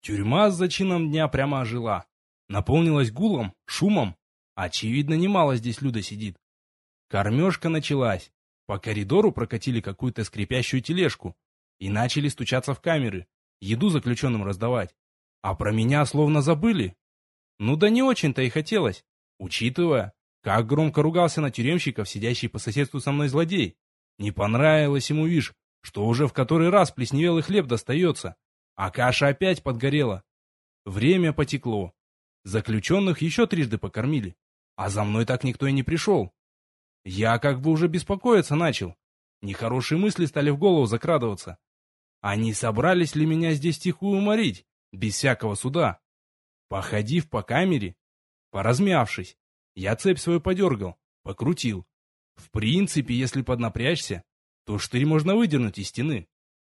Тюрьма с зачином дня прямо ожила. Наполнилась гулом, шумом. Очевидно, немало здесь люда сидит. Кормежка началась. По коридору прокатили какую-то скрипящую тележку и начали стучаться в камеры, еду заключенным раздавать. А про меня словно забыли. Ну да не очень-то и хотелось, учитывая, как громко ругался на тюремщиков, сидящий по соседству со мной злодей. Не понравилось ему, вишь, что уже в который раз плесневелый хлеб достается, а каша опять подгорела. Время потекло. Заключенных еще трижды покормили, а за мной так никто и не пришел. Я как бы уже беспокоиться начал. Нехорошие мысли стали в голову закрадываться. А не собрались ли меня здесь тихую уморить, без всякого суда? Походив по камере, поразмявшись, я цепь свою подергал, покрутил. В принципе, если поднапрячься, то штырь можно выдернуть из стены.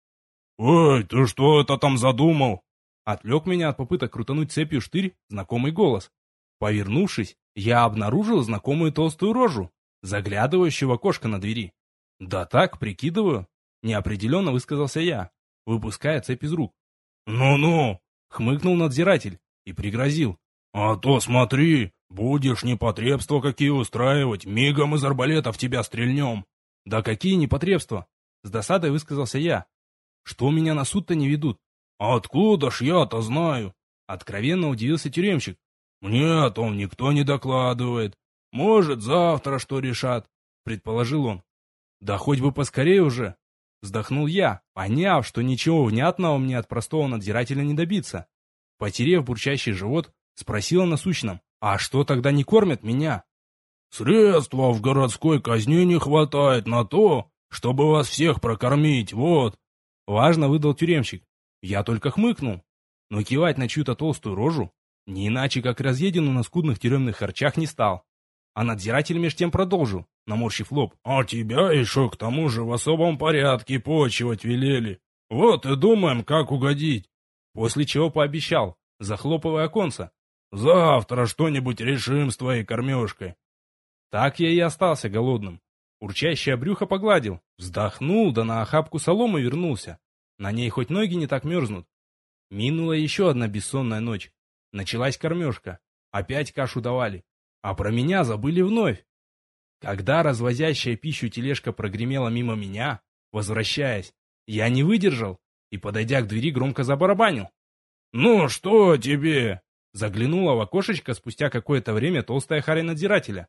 «Ой, ты что это там задумал?» Отвлек меня от попыток крутануть цепью штырь знакомый голос. Повернувшись, я обнаружил знакомую толстую рожу, заглядывающую в окошко на двери. «Да так, прикидываю», — неопределенно высказался я, выпуская цепь из рук. «Ну-ну», — хмыкнул надзиратель и пригрозил. «А то смотри, будешь непотребства какие устраивать, мигом из арбалета в тебя стрельнем». «Да какие непотребства?» — с досадой высказался я. «Что меня на суд-то не ведут?» «Откуда ж я-то знаю?» — откровенно удивился тюремщик. «Мне о том никто не докладывает. Может, завтра что решат», — предположил он. «Да хоть бы поскорее уже!» — вздохнул я, поняв, что ничего внятного мне от простого надзирателя не добиться. Потерев бурчащий живот, спросил он насущным: «А что тогда не кормят меня?» «Средства в городской казне не хватает на то, чтобы вас всех прокормить, вот!» Важно выдал тюремщик. Я только хмыкнул, но кивать на чью-то толстую рожу, не иначе как разъеденную на скудных тюремных харчах, не стал. А надзиратель меж тем продолжил, наморщив лоб. «А тебя еще к тому же в особом порядке почивать велели. Вот и думаем, как угодить». После чего пообещал, захлопывая оконца: «Завтра что-нибудь решим с твоей кормежкой». Так я и остался голодным. Урчащее брюхо погладил, вздохнул, да на охапку соломы вернулся. На ней хоть ноги не так мерзнут. Минула еще одна бессонная ночь. Началась кормежка. Опять кашу давали. А про меня забыли вновь. Когда развозящая пищу тележка прогремела мимо меня, возвращаясь, я не выдержал и, подойдя к двери, громко забарабанил. «Ну что тебе?» Заглянула в окошечко спустя какое-то время толстая харя надзирателя.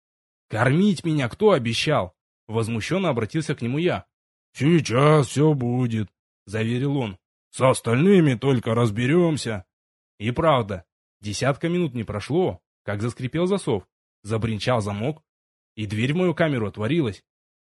«Кормить меня кто обещал?» Возмущенно обратился к нему я. «Сейчас все будет», — заверил он. «С остальными только разберемся». И правда, десятка минут не прошло, как заскрипел засов, забринчал замок, и дверь в мою камеру отворилась.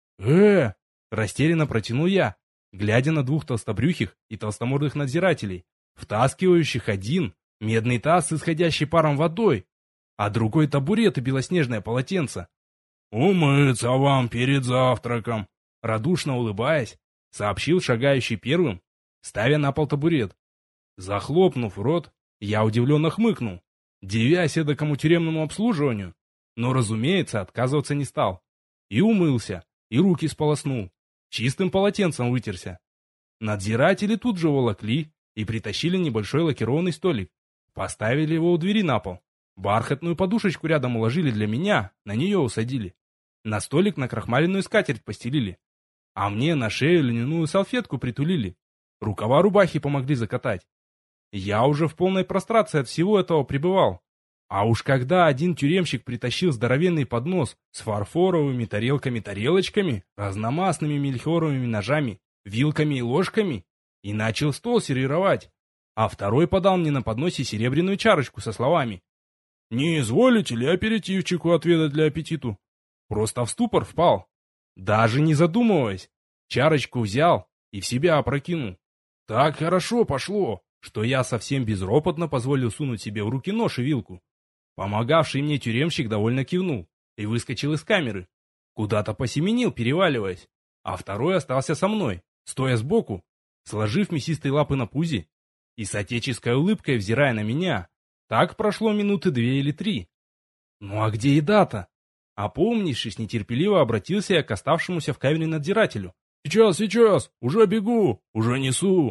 Растерянно протянул я, глядя на двух толстобрюхих и толстомордых надзирателей, втаскивающих один медный таз с исходящей паром водой, а другой табурет и белоснежное полотенце. «Умыться вам перед завтраком», — радушно улыбаясь, сообщил шагающий первым, ставя на пол табурет. Захлопнув рот, я удивленно хмыкнул, дивясь эдакому тюремному обслуживанию, но, разумеется, отказываться не стал. И умылся, и руки сполоснул, чистым полотенцем вытерся. Надзиратели тут же волокли и притащили небольшой лакированный столик, поставили его у двери на пол. Бархатную подушечку рядом уложили для меня, на нее усадили. На столик накрахмаленную скатерть постелили. А мне на шею льняную салфетку притулили. Рукава рубахи помогли закатать. Я уже в полной прострации от всего этого пребывал. А уж когда один тюремщик притащил здоровенный поднос с фарфоровыми тарелками-тарелочками, разномастными мельхиоровыми ножами, вилками и ложками, и начал стол сервировать, а второй подал мне на подносе серебряную чарочку со словами: «Не изволите ли аперитивчику отведать для аппетиту?» Просто в ступор впал. Даже не задумываясь, чарочку взял и в себя опрокинул. Так хорошо пошло, что я совсем безропотно позволил сунуть себе в руки нож и вилку. Помогавший мне тюремщик довольно кивнул и выскочил из камеры. Куда-то посеменил, переваливаясь, а второй остался со мной, стоя сбоку, сложив мясистые лапы на пузе и с отеческой улыбкой взирая на меня. Так прошло минуты 2 или 3. Ну а где еда-то? Опомнившись, нетерпеливо обратился я к оставшемуся в камере надзирателю. «Сейчас, уже бегу, уже несу».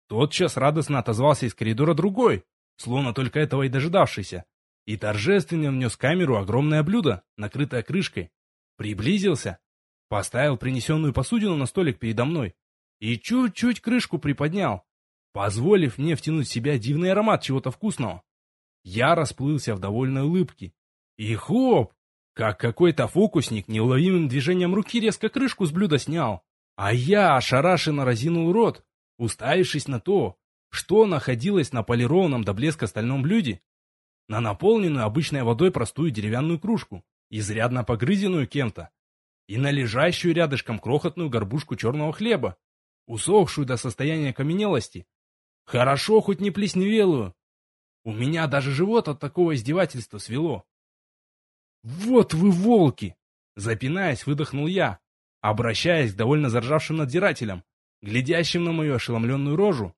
Тотчас радостно отозвался из коридора другой, словно только этого и дожидавшийся, и торжественно внес в камеру огромное блюдо, накрытое крышкой. Приблизился, поставил принесенную посудину на столик передо мной и чуть-чуть крышку приподнял, позволив мне втянуть в себя дивный аромат чего-то вкусного. Я расплылся в довольной улыбке. И хоп! Как какой-то фокусник неуловимым движением руки резко крышку с блюда снял. А я ошарашенно разинул рот, уставившись на то, что находилось на полированном до блеска стальном блюде, на наполненную обычной водой простую деревянную кружку, изрядно погрызенную кем-то, и на лежащую рядышком крохотную горбушку черного хлеба, усохшую до состояния окаменелости. Хорошо хоть не плесневелую. У меня даже живот от такого издевательства свело. «Вот вы волки!» Запинаясь, выдохнул я, обращаясь к довольно заржавшим надзирателям, глядящим на мою ошеломленную рожу.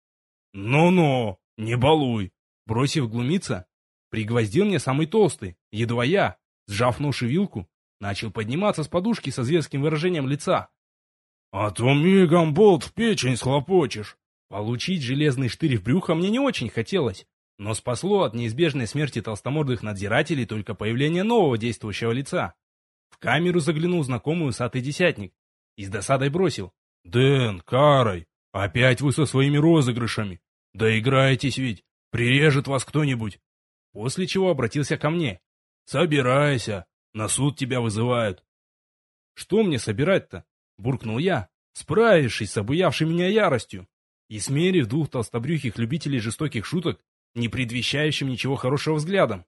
«Ну-ну, не балуй!» Бросив глумиться, пригвоздил мне самый толстый, едва я, сжав нож и вилку, начал подниматься с подушки со зверским выражением лица. «А то мигом болт в печень схлопочешь!» Получить железный штырь в брюхо мне не очень хотелось, но спасло от неизбежной смерти толстомордых надзирателей только появление нового действующего лица. В камеру заглянул знакомый усатый десятник и с досадой бросил: «Дэн, Карой, опять вы со своими розыгрышами! Доиграетесь ведь, прирежет вас кто-нибудь!» После чего обратился ко мне: «Собирайся, на суд тебя вызывают!» «Что мне собирать-то?» — буркнул я, справившись с обуявшей меня яростью и смерив двух толстобрюхих любителей жестоких шуток, не предвещающим ничего хорошего взглядом.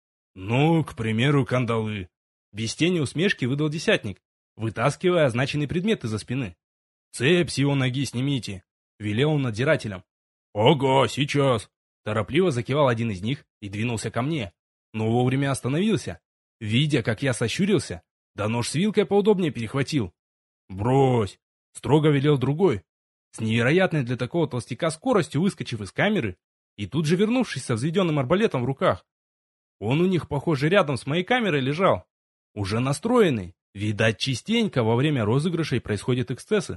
«Ну, к примеру, кандалы!» Без тени усмешки выдал десятник, вытаскивая означенный предмет из-за спины. «Цепь с его ноги снимите!» — велел он надзирателям. «Ого, сейчас!» Торопливо закивал один из них и двинулся ко мне, но вовремя остановился, видя, как я сощурился, да нож с вилкой поудобнее перехватил. «Брось!» — строго велел другой, с невероятной для такого толстяка скоростью выскочив из камеры и тут же вернувшись со взведенным арбалетом в руках. Он у них, похоже, рядом с моей камерой лежал, уже настроенный. Видать, частенько во время розыгрышей происходят эксцессы.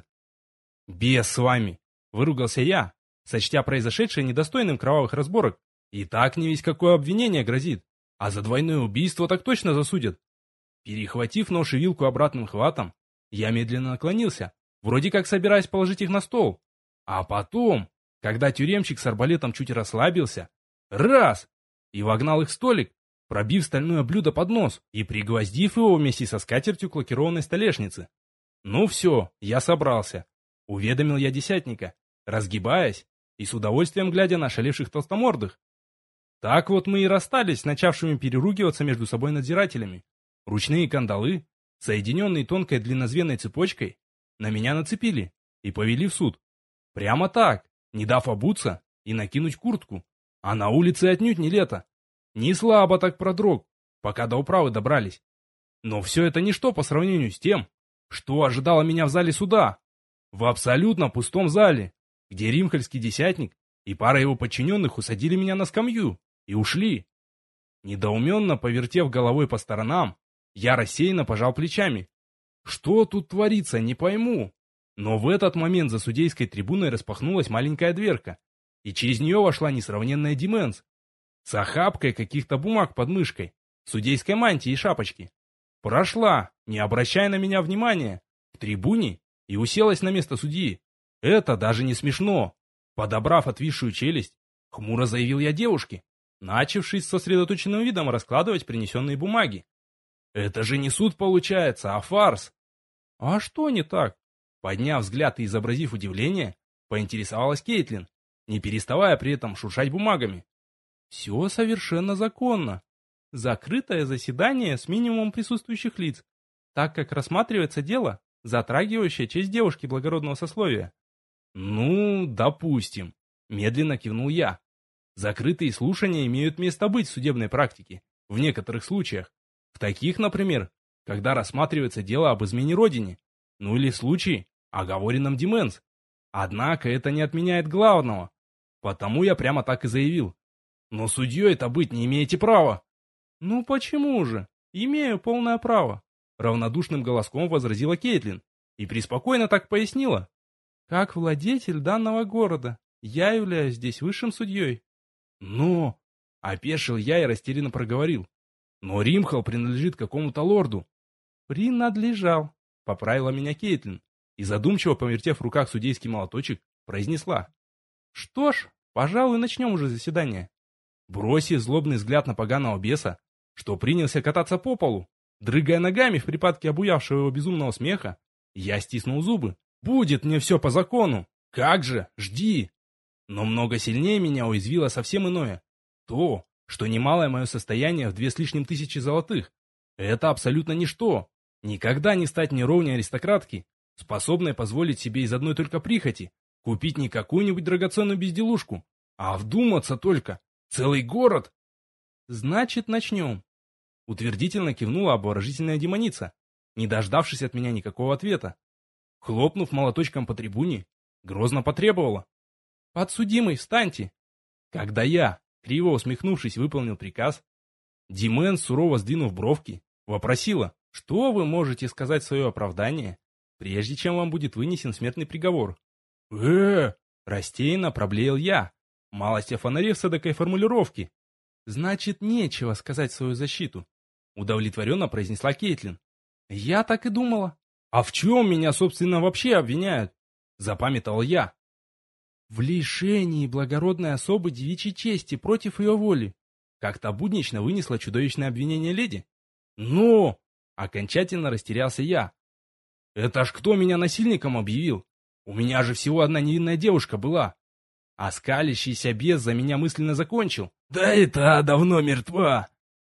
«Бес с вами!» — выругался я, сочтя произошедшее недостойным кровавых разборок. И так не весь какое обвинение грозит, а за двойное убийство так точно засудят. Перехватив нож и вилку обратным хватом, я медленно наклонился, вроде как собираясь положить их на стол. А потом, когда тюремщик с арбалетом чуть расслабился, раз! И вогнал их в столик, пробив стальное блюдо под нос и пригвоздив его вместе со скатертью к лакированной столешнице. «Ну все, я собрался», — уведомил я десятника, разгибаясь и с удовольствием глядя на ошалевших толстомордых. Так вот мы и расстались с начавшими переругиваться между собой надзирателями. Ручные кандалы, соединенные тонкой длиннозвенной цепочкой, на меня нацепили и повели в суд. Прямо так, не дав обуться и накинуть куртку. А на улице отнюдь не лето. Не слабо так продрог, пока до управы добрались. Но все это ничто по сравнению с тем, что ожидало меня в зале суда. В абсолютно пустом зале, где римхальский десятник и пара его подчиненных усадили меня на скамью и ушли. Недоуменно повертев головой по сторонам, я рассеянно пожал плечами. Что тут творится, не пойму. Но в этот момент за судейской трибуной распахнулась маленькая дверка, и через нее вошла несравненная Дименс с охапкой каких-то бумаг под мышкой, судейской мантии и шапочки. Прошла, не обращая на меня внимания, к трибуне и уселась на место судьи. Это даже не смешно. Подобрав отвисшую челюсть, хмуро заявил я девушке, начавшись с сосредоточенным видом раскладывать принесенные бумаги. Это же не суд получается, а фарс. А что не так? Подняв взгляд и изобразив удивление, поинтересовалась Кейтлин, не переставая при этом шуршать бумагами. Все совершенно законно. Закрытое заседание с минимумом присутствующих лиц, так как рассматривается дело, затрагивающее честь девушки благородного сословия. Ну, допустим, медленно кивнул я. Закрытые слушания имеют место быть в судебной практике, в некоторых случаях. В таких, например, когда рассматривается дело об измене родине, ну или в случае, оговоренном Дименс. Однако это не отменяет главного, потому я прямо так и заявил. Но судьей-то быть не имеете права. Ну почему же? Имею полное право. Равнодушным голоском возразила Кейтлин и преспокойно так пояснила. Как владетель данного города, Я являюсь здесь высшим судьей. Но... Опешил я и растерянно проговорил. Но Римхал принадлежит какому-то лорду. Принадлежал, поправила меня Кейтлин и, задумчиво повертев в руках судейский молоточек, произнесла. Что ж, пожалуй, начнем уже заседание. Бросив злобный взгляд на поганого беса, что принялся кататься по полу, дрыгая ногами в припадке обуявшего его безумного смеха, я стиснул зубы. Будет мне все по закону. Как же, жди. Но много сильнее меня уязвило совсем иное. То, что немалое мое состояние в 2000 золотых. Это абсолютно ничто. Никогда не стать мне ровней аристократки, способной позволить себе из одной только прихоти купить не какую-нибудь драгоценную безделушку, а вдуматься только. Целый город. Значит, начнем. Утвердительно кивнула обворожительная демоница, не дождавшись от меня никакого ответа. Хлопнув молоточком по трибуне, грозно потребовала. «Подсудимый, встаньте!» Когда я, криво усмехнувшись, выполнил приказ, Димен, сурово сдвинув бровки, вопросила, что вы можете сказать в свое оправдание, прежде чем вам будет вынесен смертный приговор. Растерянно проблеял я, малость офонарев с эдакой формулировки. «Значит, нечего сказать в свою защиту», — удовлетворенно произнесла Кейтлин. «Я так и думала». «А в чем меня, собственно, вообще обвиняют?» — запамятовал я. «В лишении благородной особы девичьей чести против ее воли», — как-то буднично вынесла чудовищное обвинение леди. «Но!» — окончательно растерялся я. «Это ж кто меня насильником объявил? У меня же всего одна невинная девушка была». А скалящийся бес за меня мысленно закончил. «Да и та давно мертва!»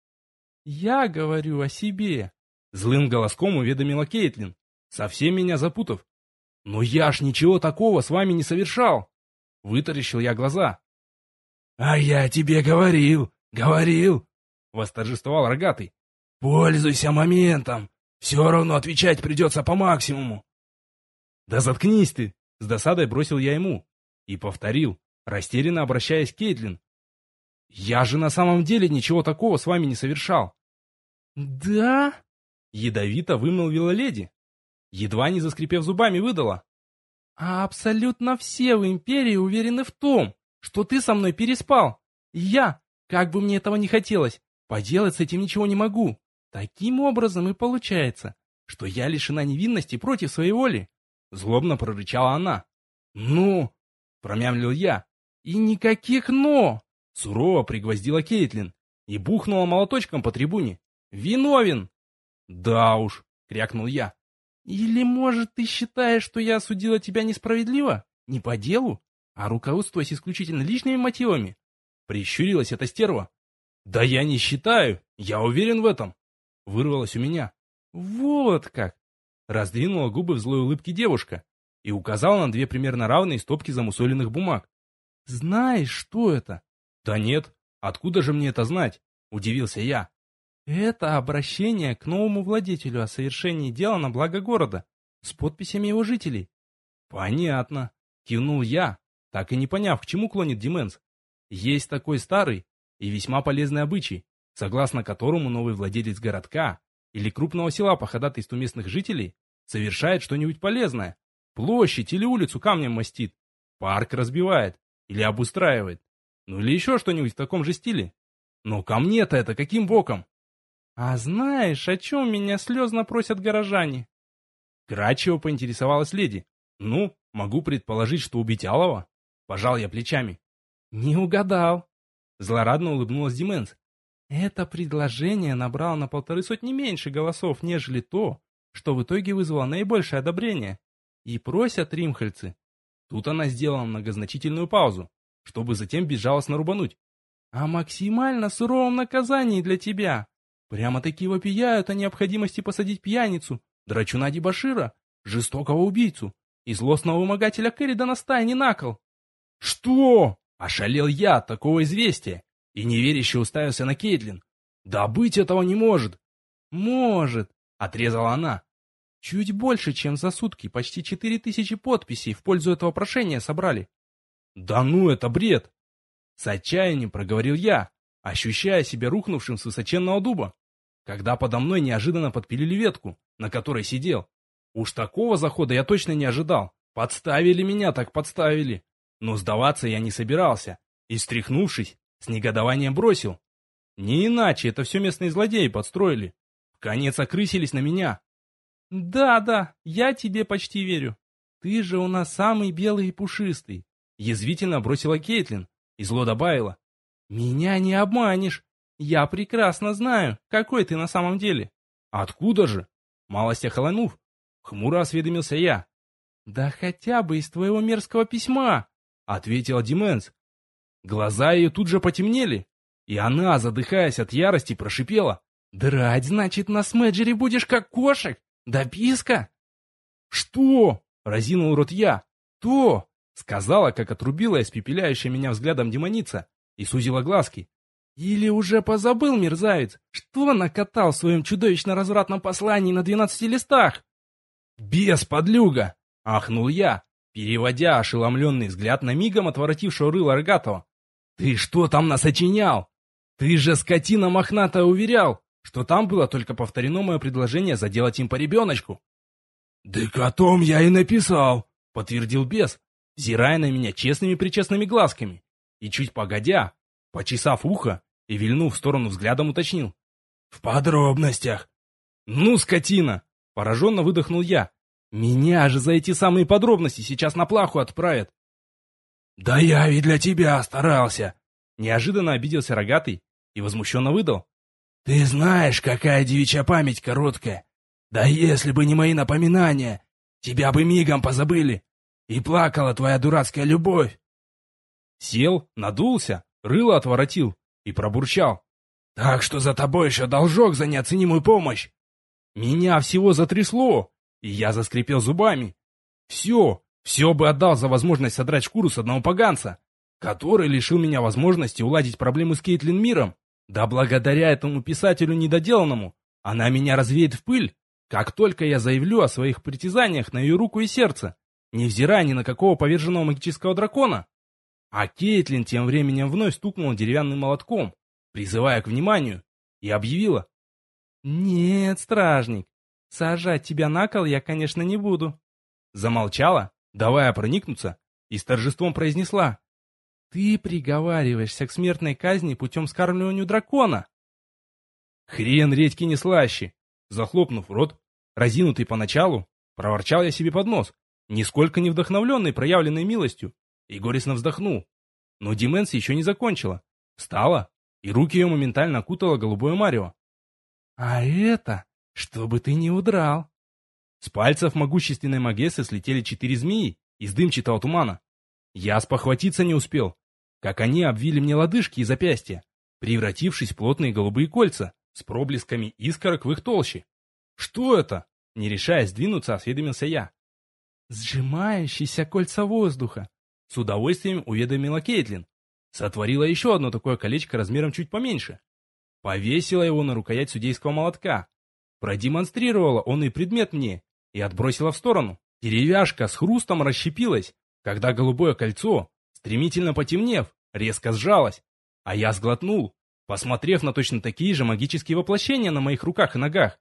«Я говорю о себе», — злым голоском уведомила Кейтлин, совсем меня запутав. «Но я ж ничего такого с вами не совершал!» Вытаращил я глаза. «А я тебе говорил, говорил!» — восторжествовал рогатый. «Пользуйся моментом! Все равно отвечать придется по максимуму!» «Да заткнись ты!» — с досадой бросил я ему. И повторил, растерянно обращаясь к Кейтлин. «Я же на самом деле ничего такого с вами не совершал». «Да?» — ядовито вымолвила леди. Едва не заскрипев зубами, выдала. «А абсолютно все в империи уверены в том, что ты со мной переспал. И я, как бы мне этого не хотелось, поделать с этим ничего не могу. Таким образом и получается, что я лишена невинности против своей воли». Злобно прорычала она. «Ну?» — промямлил я. «И никаких «но!» — сурово пригвоздила Кейтлин и бухнула молоточком по трибуне. «Виновен!» «Да уж!» — крякнул я. «Или, может, ты считаешь, что я осудила тебя несправедливо? Не по делу? А руководствуясь исключительно личными мотивами?» Прищурилась эта стерва. «Да я не считаю, я уверен в этом!» Вырвалось у меня. «Вот как!» Раздвинула губы в злой улыбке девушка и указала на две примерно равные стопки замусоленных бумаг. «Знаешь, что это?» «Да нет, откуда же мне это знать?» — удивился я. «Это обращение к новому владетелю о совершении дела на благо города, с подписями его жителей». «Понятно», — кивнул я, так и не поняв, к чему клонит Дименс. «Есть такой старый и весьма полезный обычай, согласно которому новый владелец городка или крупного села по ходатайству местных жителей совершает что-нибудь полезное. Площадь или улицу камнем мастит, парк разбивает или обустраивает, ну или еще что-нибудь в таком же стиле. Но ко мне-то это каким боком?» «А знаешь, о чем меня слезно просят горожане?» Кратчево поинтересовалась леди. «Ну, могу предположить, что убить Алова?» Пожал я плечами. «Не угадал!» Злорадно улыбнулась Дименс. «Это предложение набрало на 150 меньше голосов, нежели то, что в итоге вызвало наибольшее одобрение. И просят римхальцы». Тут она сделала многозначительную паузу, чтобы затем безжалостно рубануть. «О максимально суровом наказании для тебя. Прямо-таки вопияют о необходимости посадить пьяницу, драчуна-дебошира, жестокого убийцу и злостного вымогателя Керридана Стайни на кол». «Что?» — ошалел я от такого известия и неверяще уставился на Кейтлин. «Да быть этого не может!» «Может!» — отрезала она. «Чуть больше, чем за сутки, почти 4000 подписей в пользу этого прошения собрали». «Да ну, это бред!» С отчаянием проговорил я, ощущая себя рухнувшим с высоченного дуба, когда подо мной неожиданно подпилили ветку, на которой сидел. Уж такого захода я точно не ожидал. Подставили меня, так подставили. Но сдаваться я не собирался и, встряхнувшись, с негодованием бросил. Не иначе это все местные злодеи подстроили. Вконец окрысились на меня. «Да, я тебе почти верю. Ты же у нас самый белый и пушистый», — язвительно бросила Кейтлин и зло добавила. «Меня не обманешь. Я прекрасно знаю, какой ты на самом деле». «Откуда же?» Малость охолонув, хмуро осведомился я. «Да хотя бы из твоего мерзкого письма», — ответила Дименс. Глаза ее тут же потемнели, и она, задыхаясь от ярости, прошипела. «Драть, значит, на Смеджере будешь как кошек? Да писка!» «Что?» — разинул рот я. «То!» — сказала, как отрубила испепеляющая меня взглядом демоница, и сузила глазки. «Или уже позабыл, мерзавец, что накатал в своем чудовищно-развратном послании на 12 листах?» «Бес, подлюга!» — ахнул я, переводя ошеломленный взгляд на мигом отворотившего рыла рогатого. «Ты что там насочинял? Ты же, скотина мохнатая, уверял, что там было только повторено мое предложение заделать им по ребеночку». «Да котом я и написал», — подтвердил бес, взирая на меня честными-причестными глазками, и чуть погодя, почесав ухо и вильнув в сторону взглядом, уточнил. «В подробностях». «Ну, скотина!» — пораженно выдохнул я. «Меня же за эти самые подробности сейчас на плаху отправят». «Да я ведь для тебя старался!» Неожиданно обиделся рогатый и возмущенно выдал. «Ты знаешь, какая девичья память короткая. Да если бы не мои напоминания, тебя бы мигом позабыли, и плакала твоя дурацкая любовь». Сел, надулся, рыло отворотил и пробурчал. «Так что за тобой еще должок за неоценимую помощь». Меня всего затрясло, и я заскрипел зубами. Все бы отдал за возможность содрать шкуру с одного поганца, который лишил меня возможности уладить проблему с Кейтлин миром. Да благодаря этому писателю недоделанному она меня развеет в пыль, как только я заявлю о своих притязаниях на ее руку и сердце, невзирая ни на какого поверженного магического дракона. А Кейтлин тем временем вновь стукнула деревянным молотком, призывая к вниманию, и объявила. «Нет, стражник, сажать тебя на кол я, конечно, не буду». Замолчала, давая проникнуться, и с торжеством произнесла. «Ты приговариваешься к смертной казни путем скармливания дракона». Хрен редьки не слаще. Захлопнув рот, разинутый поначалу, проворчал я себе под нос, нисколько не вдохновленный проявленной милостью, и горестно вздохнул. Но Дименс еще не закончила. Встала, и руки ее моментально окутало голубое марево. «А это, чтобы ты не удрал». С пальцев могущественной Магессы слетели 4 змеи из дымчатого тумана. Я спохватиться не успел, как они обвили мне лодыжки и запястья, превратившись в плотные голубые кольца с проблесками искорок в их толще. «Что это?» — не решаясь двинуться, осведомился я. «Сжимающиеся кольца воздуха», — с удовольствием уведомила Кейтлин. Сотворила еще одно такое колечко размером чуть поменьше. Повесила его на рукоять судейского молотка. Продемонстрировала он и предмет мне и отбросила в сторону. Деревяшка с хрустом расщепилась, когда голубое кольцо, стремительно потемнев, резко сжалось, а я сглотнул, посмотрев на точно такие же магические воплощения на моих руках и ногах.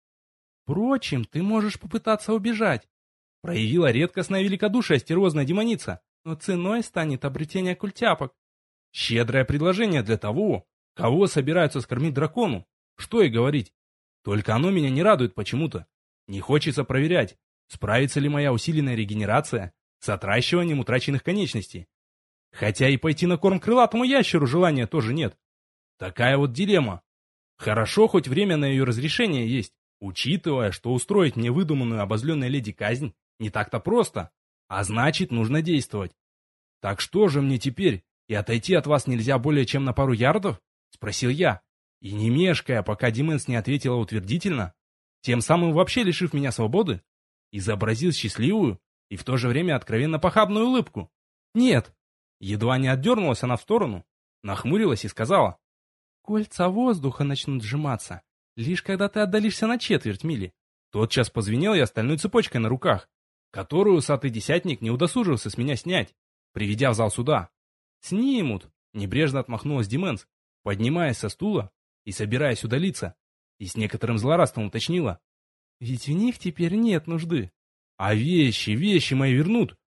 «Впрочем, ты можешь попытаться убежать», — проявила редкостное великодушие стервозная демоница, «но ценой станет обретение культяпок». Щедрое предложение для того, кого собираются скормить дракону, что и говорить. Только оно меня не радует почему-то. Не хочется проверять, справится ли моя усиленная регенерация с отращиванием утраченных конечностей. Хотя и пойти на корм крылатому ящеру желания тоже нет. Такая вот дилемма. Хорошо, хоть время на ее разрешение есть, учитывая, что устроить мне выдуманную обозленной леди казнь не так-то просто, а значит, нужно действовать. Так что же мне теперь, и отойти от вас нельзя более чем на пару ярдов? Спросил я, и не мешкая, пока Дименс не ответила утвердительно, тем самым вообще лишив меня свободы, изобразил счастливую и в то же время откровенно похабную улыбку. «Нет». Едва не отдернулась она в сторону, нахмурилась и сказала. «Кольца воздуха начнут сжиматься, лишь когда ты отдалишься на четверть мили». Тотчас позвенел я стальной цепочкой на руках, которую усатый десятник не удосужился с меня снять, приведя в зал суда. «Снимут», — небрежно отмахнулась Дименс, поднимаясь со стула и собираясь удалиться, и с некоторым злорадством уточнила. «Ведь в них теперь нет нужды». «А вещи мои вернут».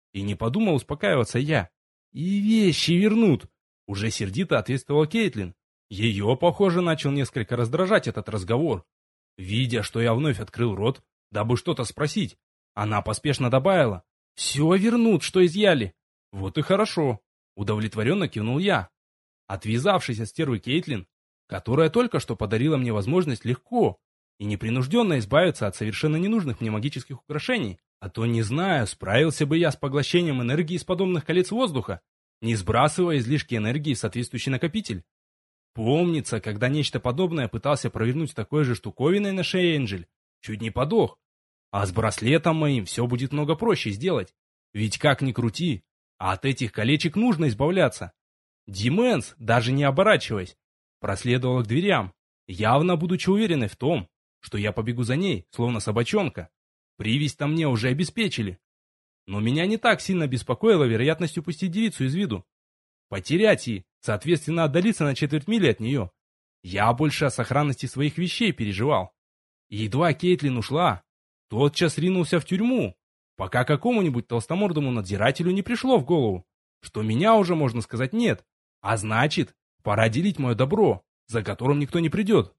И не подумал успокаиваться я. «И вещи вернут!» Уже сердито ответствовала Кейтлин. Ее, похоже, начал несколько раздражать этот разговор. Видя, что я вновь открыл рот, дабы что-то спросить, она поспешно добавила: «Все вернут, что изъяли». «Вот и хорошо», — удовлетворенно кивнул я. Отвязавшись от стервы Кейтлин, которая только что подарила мне возможность легко и непринужденно избавиться от совершенно ненужных мне магических украшений, а то не знаю, справился бы я с поглощением энергии из подобных колец воздуха, не сбрасывая излишки энергии в соответствующий накопитель. Помнится, когда нечто подобное пытался провернуть такой же штуковиной на шее Энджель, чуть не подох. А с браслетом моим все будет много проще сделать. Ведь как ни крути, а от этих колечек нужно избавляться. Дименс, даже не оборачиваясь, проследовала к дверям, явно будучи уверенной в том, что я побегу за ней, словно собачонка. Привязь-то мне уже обеспечили. Но меня не так сильно беспокоила вероятность упустить девицу из виду. Потерять и, соответственно, отдалиться на четверть мили от нее. Я больше о сохранности своих вещей переживал. И едва Кейтлин ушла, тотчас ринулся в тюрьму, пока какому-нибудь толстомордому надзирателю не пришло в голову, что меня уже, можно сказать, нет, а значит, пора делить мое добро, за которым никто не придет.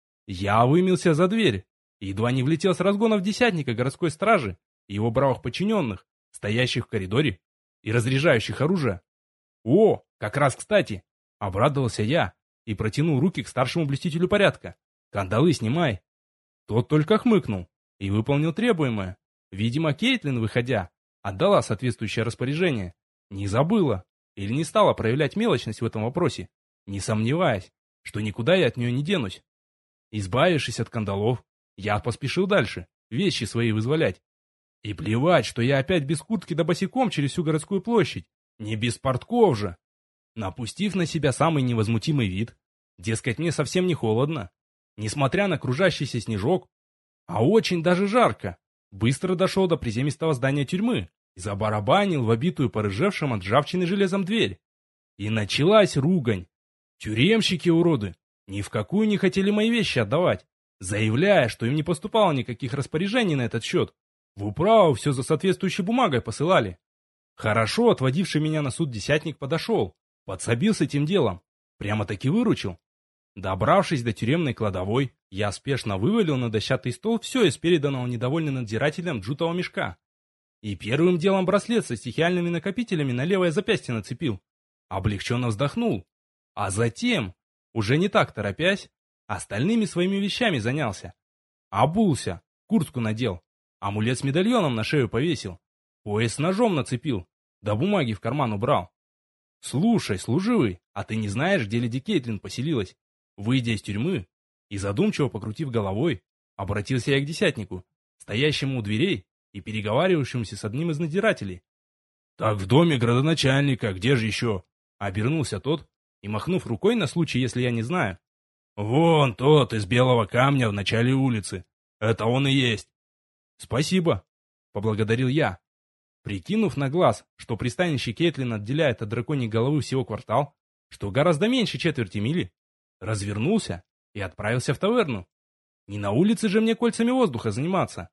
Я вымился за дверь, едва не влетел с разгона в десятника городской стражи и его бравых подчиненных, стоящих в коридоре и разряжающих оружие. «О, как раз кстати!» — обрадовался я и протянул руки к старшему блюстителю порядка. «Кандалы снимай!» Тот только хмыкнул и выполнил требуемое. Видимо, Кейтлин, выходя, отдала соответствующее распоряжение. Не забыла или не стала проявлять мелочность в этом вопросе, не сомневаясь, что никуда я от нее не денусь. Избавившись от кандалов, я поспешил дальше, вещи свои вызволять. И плевать, что я опять без куртки да босиком через всю городскую площадь. Не без портков же. Напустив на себя самый невозмутимый вид, дескать, мне совсем не холодно, несмотря на кружащийся снежок, а очень даже жарко, быстро дошел до приземистого здания тюрьмы и забарабанил в обитую порыжевшим от ржавчины железом дверь. И началась ругань. Тюремщики, уроды, ни в какую не хотели мои вещи отдавать, заявляя, что им не поступало никаких распоряжений на этот счет. В управу все за соответствующей бумагой посылали. Хорошо отводивший меня на суд десятник подошел, подсобил с этим делом, прямо-таки выручил. Добравшись до тюремной кладовой, я спешно вывалил на дощатый стол все из переданного недовольным надзирателем джутового мешка. И первым делом браслет со стихиальными накопителями на левое запястье нацепил. Облегченно вздохнул. А затем, уже не так торопясь, остальными своими вещами занялся. Обулся, куртку надел, амулет с медальоном на шею повесил, пояс с ножом нацепил, да бумаги в карман убрал. «Слушай, служивый, а ты не знаешь, где леди Кейтлин поселилась?» Выйдя из тюрьмы и задумчиво покрутив головой, обратился я к десятнику, стоящему у дверей и переговаривающемуся с одним из надзирателей. «Так в доме градоначальника, где же еще?» Обернулся тот и, махнув рукой на случай, если я не знаю. «Вон тот из белого камня в начале улицы. Это он и есть». «Спасибо», — поблагодарил я. Прикинув на глаз, что пристанище Кейтлин отделяет от драконьей головы всего квартал, что гораздо меньше четверти мили, развернулся и отправился в таверну. Не на улице же мне кольцами воздуха заниматься.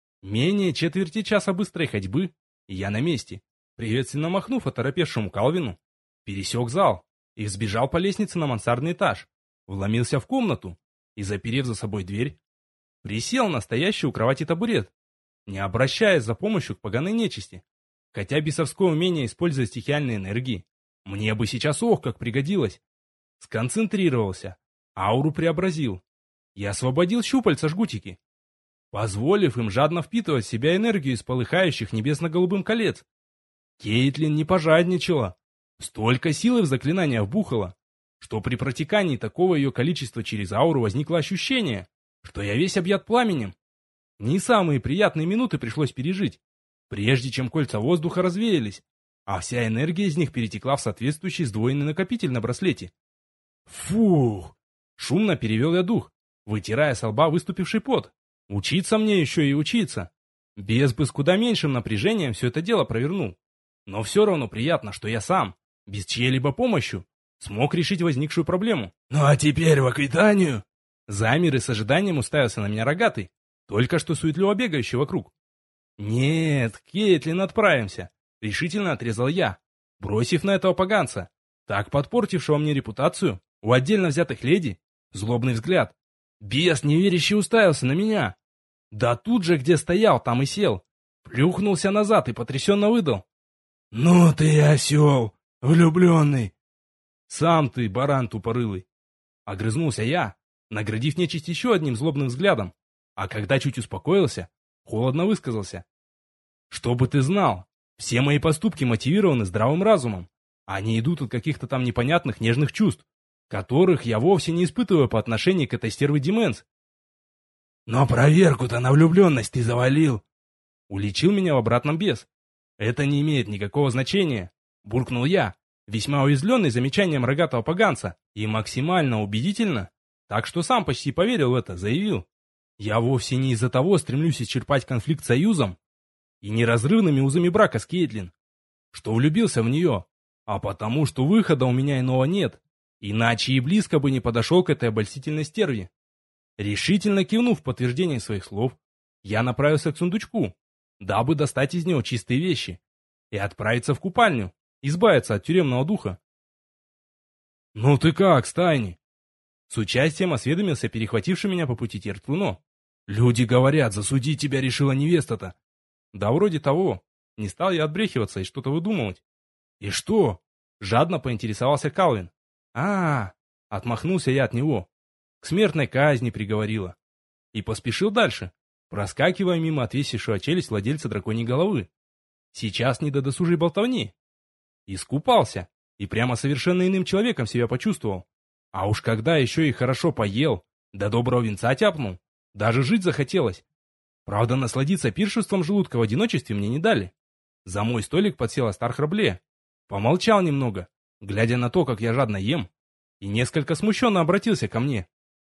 Менее четверти часа быстрой ходьбы, и я на месте, приветственно махнув оторопевшему Калвину, пересек зал и взбежал по лестнице на мансардный этаж, вломился в комнату и, заперев за собой дверь, присел на стоящий у кровати табурет, не обращаясь за помощью к поганой нечисти. Хотя бесовское умение использовать стихиальные энергии мне бы сейчас ох как пригодилось. Сконцентрировался, ауру преобразил и освободил щупальца-жгутики, позволив им жадно впитывать в себя энергию из полыхающих небесно-голубым колец. Кейтлин не пожадничала, столько силы в заклинание вбухала, что при протекании такого ее количества через ауру возникло ощущение, что я весь объят пламенем. Не самые приятные минуты пришлось пережить, прежде чем кольца воздуха развеялись, а вся энергия из них перетекла в соответствующий сдвоенный накопитель на браслете. Фух! Шумно перевел я дух, вытирая со лба выступивший пот. Учиться мне еще и учиться. Без бы с куда меньшим напряжением все это дело провернул. Но все равно приятно, что я сам, без чьей-либо помощью, смог решить возникшую проблему. «Ну а теперь в аквитанию!» Замер и с ожиданием уставился на меня рогатый, только что суетливо бегающий вокруг. «Нет, к Кейтлин отправимся. Решительно отрезал я, бросив на этого поганца, так подпортившего мне репутацию, у отдельно взятых леди, злобный взгляд. Бес неверяще уставился на меня. Да тут же, где стоял, там и сел. Плюхнулся назад и потрясенно выдал: «Ну ты осел, влюбленный!» «Сам ты, баран тупорылый!» Огрызнулся я, наградив нечисть еще одним злобным взглядом, а когда чуть успокоился, холодно высказался: «Чтобы ты знал, все мои поступки мотивированы здравым разумом. Они идут от каких-то там непонятных нежных чувств, которых я вовсе не испытываю по отношению к этой стерве Дименс». «Но проверку-то на влюбленность ты завалил!» Уличил меня в обратном бес. «Это не имеет никакого значения», — буркнул я, весьма уязвленный замечанием рогатого поганца, и максимально убедительно, так что сам почти поверил в это, заявил: «Я вовсе не из-за того стремлюсь исчерпать конфликт союзом и неразрывными узами брака с Кейтлин, что влюбился в нее, а потому что выхода у меня иного нет, иначе и близко бы не подошел к этой обольстительной стерве». Решительно кивнув в подтверждение своих слов, я направился к сундучку, дабы достать из него чистые вещи и отправиться в купальню, избавиться от тюремного духа. «Ну ты как, Стайни?» С участием осведомился перехвативший меня по пути Тертлуно. «Люди говорят, засудить тебя решила невеста-то». «Да вроде того». Не стал я отбрехиваться и что-то выдумывать. «И что?» Жадно поинтересовался Калвин. Отмахнулся я от него. К смертной казни приговорила. И поспешил дальше, проскакивая мимо отвесившего челюсть владельца драконьей головы. Сейчас не до досужей болтовни. Искупался, и прямо совершенно иным человеком себя почувствовал. А уж когда еще и хорошо поел, до доброго винца тяпнул, даже жить захотелось. Правда, насладиться пиршеством желудка в одиночестве мне не дали. За мой столик подсел Астар Храбле. Помолчал немного, глядя на то, как я жадно ем, и несколько смущенно обратился ко мне.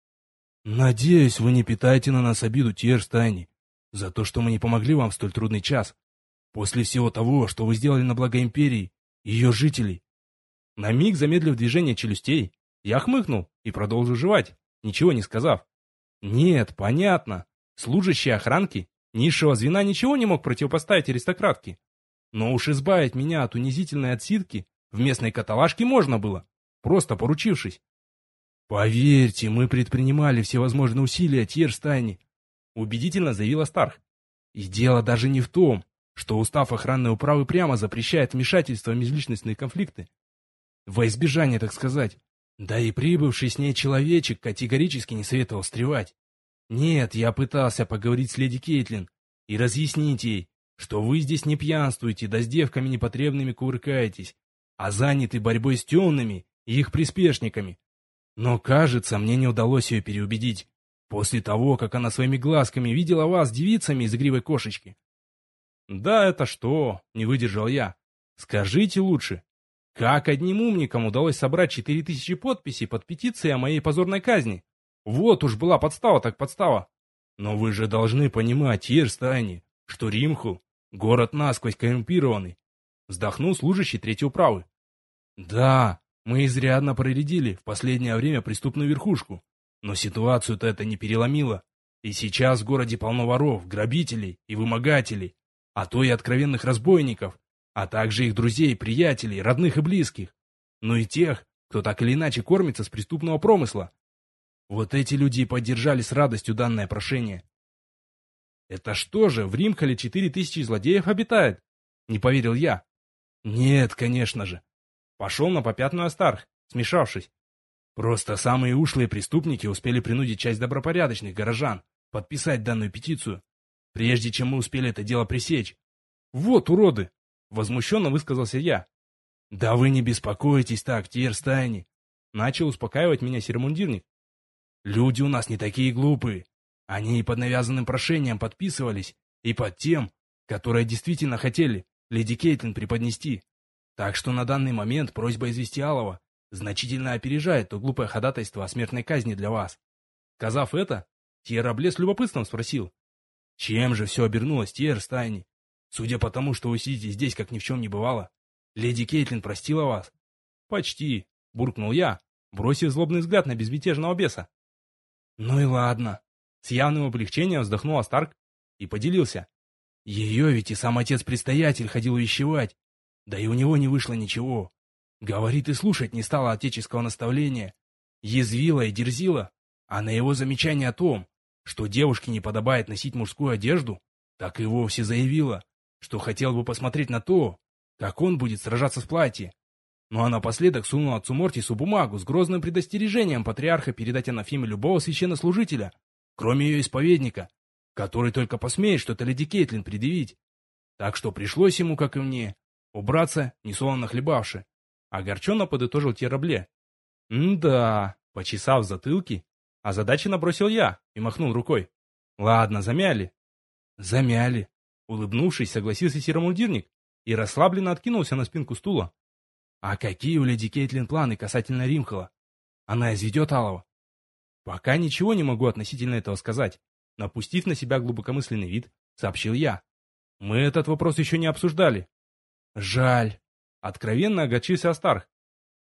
«Надеюсь, вы не питаете на нас обиду, Тирстайни, за то, что мы не помогли вам в столь трудный час, после всего того, что вы сделали на благо Империи и ее жителей». На миг замедлив движение челюстей, я хмыкнул и продолжил жевать, ничего не сказав. Нет, понятно, служащий охранки низшего звена ничего не мог противопоставить аристократке. Но уж избавить меня от унизительной отсидки в местной каталажке можно было, просто поручившись. «Поверьте, мы предпринимали всевозможные усилия, Тирстайни», — убедительно заявила Старх. «И дело даже не в том, что устав охранной управы прямо запрещает вмешательство в межличностные конфликты. Во избежание, так сказать. Да и прибывший с ней человечек категорически не советовал встревать. Нет, я пытался поговорить с леди Кейтлин и разъяснить ей, что вы здесь не пьянствуете, да с девками непотребными кувыркаетесь, а заняты борьбой с темными и их приспешниками. Но, кажется, мне не удалось ее переубедить, после того, как она своими глазками видела вас с девицами из игривой кошечки». «Да это что?» — не выдержал я. «Скажите лучше, как одним умникам удалось собрать 4000 подписей под петицией о моей позорной казни? Вот уж была подстава так подстава. Но вы же должны понимать, Тирстайни, что Римхул — город насквозь коррумпированный», — вздохнул служащий третьей управы. «Да, мы изрядно проредили в последнее время преступную верхушку, но ситуацию-то это не переломило. И сейчас в городе полно воров, грабителей и вымогателей, а то и откровенных разбойников, а также их друзей, приятелей, родных и близких. Ну и тех, кто так или иначе кормится с преступного промысла. Вот эти люди и поддержали с радостью данное прошение». «Это что же, в Римхале 4000 злодеев обитает?» — не поверил я. «Нет, конечно же». Пошел на попятную Астарх, смешавшись. Просто самые ушлые преступники успели принудить часть добропорядочных горожан подписать данную петицию, прежде чем мы успели это дело пресечь. «Вот уроды!» — возмущенно высказался я. «Да вы не беспокойтесь так, Тирстайни!» — начал успокаивать меня сермундирник. «Люди у нас не такие глупые. Они и под навязанным прошением подписывались, и под тем, которое действительно хотели леди Кейтлин преподнести. Так что на данный момент просьба извести Алова значительно опережает то глупое ходатайство о смертной казни для вас». Сказав это, Тьер-Рабле с любопытством спросил: «Чем же все обернулось, Тирстайни? Судя по тому, что вы сидите здесь, как ни в чем не бывало, леди Кейтлин простила вас?» «Почти», — буркнул я, бросив злобный взгляд на безмятежного беса. «Ну и ладно». С явным облегчением вздохнул Астарк и поделился. Ее ведь и сам отец-предстоятель ходил увещевать. Да и у него не вышло ничего. Говорит, и слушать не стала отеческого наставления. Язвила и дерзила. А на его замечание о том, что девушке не подобает носить мужскую одежду, так и вовсе заявила, что хотел бы посмотреть на то, как он будет сражаться в платье. Ну а напоследок сунул отцу Мортису бумагу с грозным предостережением патриарха передать анафеме любого священнослужителя, кроме ее исповедника, который только посмеет что-то леди Кейтлин предъявить. Так что пришлось ему, как и мне, убраться, несолоно хлебавши. Огорченно подытожил Терабле. «Да», — почесав затылки, озадаченно бросил я и махнул рукой. «Ладно, замяли». «Замяли», — улыбнувшись, согласился серомундирник и расслабленно откинулся на спинку стула. «А какие у леди Кейтлин планы касательно Римхола? Она изведет Алова?» «Пока ничего не могу относительно этого сказать», — напустив на себя глубокомысленный вид, сообщил я. «Мы этот вопрос еще не обсуждали». «Жаль», — откровенно огорчился Астарх.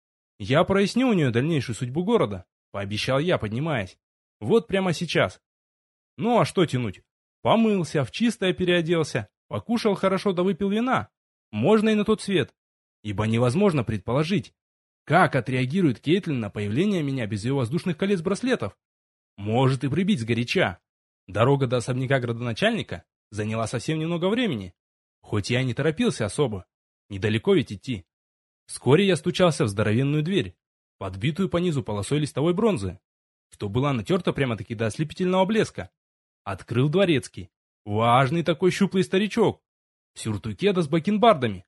«Я проясню у нее дальнейшую судьбу города», — пообещал я, поднимаясь. «Вот прямо сейчас». Ну а что тянуть? Помылся, в чистое переоделся, покушал хорошо да выпил вина. Можно и на тот свет. Ибо невозможно предположить, как отреагирует Кейтлин на появление меня без ее воздушных колец-браслетов. Может и прибить сгоряча. Дорога до особняка градоначальника заняла совсем немного времени. Хоть я не торопился особо. Недалеко ведь идти. Вскоре я стучался в здоровенную дверь, подбитую по низу полосой листовой бронзы, что была натерта прямо-таки до ослепительного блеска. Открыл дворецкий. Важный такой щуплый старичок. В сюртуке да с бакенбардами.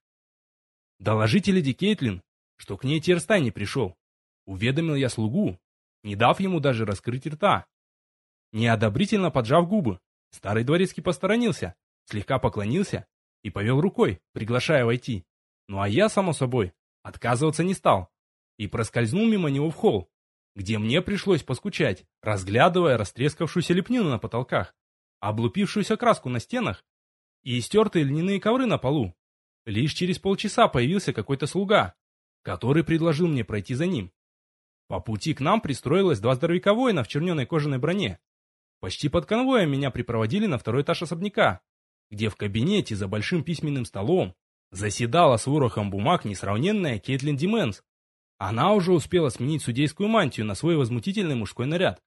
«Доложите леди Кейтлин, что к ней Терстай не пришел», — уведомил я слугу, не дав ему даже раскрыть рта. Неодобрительно поджав губы, старый дворецкий посторонился, слегка поклонился и повел рукой, приглашая войти. Ну а я, само собой, отказываться не стал и проскользнул мимо него в холл, где мне пришлось поскучать, разглядывая растрескавшуюся лепнину на потолках, облупившуюся краску на стенах и истертые льняные ковры на полу. Лишь через полчаса появился какой-то слуга, который предложил мне пройти за ним. По пути к нам пристроилось два здоровяка воина в черненой кожаной броне. Почти под конвоем меня припроводили на второй этаж особняка, где в кабинете за большим письменным столом заседала с ворохом бумаг несравненная Кейтлин Дименс. Она уже успела сменить судейскую мантию на свой возмутительный мужской наряд.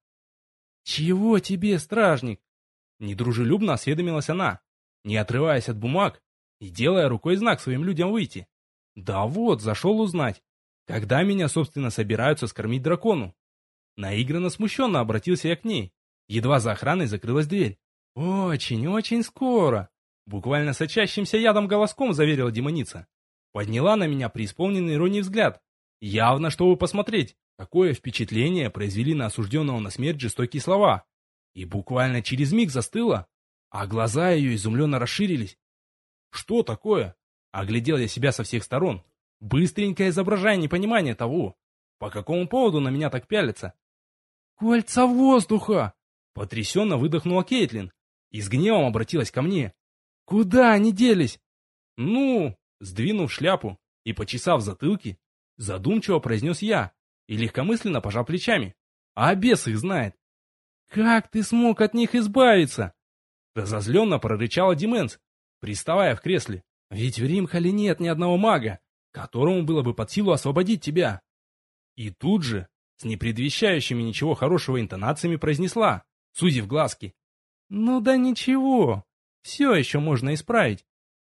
«Чего тебе, стражник?» Недружелюбно осведомилась она, не отрываясь от бумаг и делая рукой знак своим людям выйти. «Да вот, зашел узнать, когда меня, собственно, собираются скормить дракону». Наигранно смущенно обратился я к ней. Едва за охраной закрылась дверь. «Очень, очень скоро!» Буквально сочащимся ядом голоском заверила демоница. Подняла на меня преисполненный иронии взгляд. Явно, чтобы посмотреть, какое впечатление произвели на осужденного на смерть жестокие слова. И буквально через миг застыла, а глаза ее изумленно расширились. «Что такое?» Оглядел я себя со всех сторон, быстренько изображая непонимание того, по какому поводу на меня так пялятся. «Кольца воздуха!» Потрясенно выдохнула Кейтлин и с гневом обратилась ко мне. «Куда они делись?» «Ну...» Сдвинув шляпу и почесав затылки, задумчиво произнес я и легкомысленно пожал плечами. «А бес их знает!» «Как ты смог от них избавиться?» Разозленно прорычала Дименс, приставая в кресле. «Ведь в Римхоле нет ни одного мага, которому было бы под силу освободить тебя». И тут же, с непредвещающими ничего хорошего интонациями произнесла, сузив глазки. «Ну да ничего, все еще можно исправить».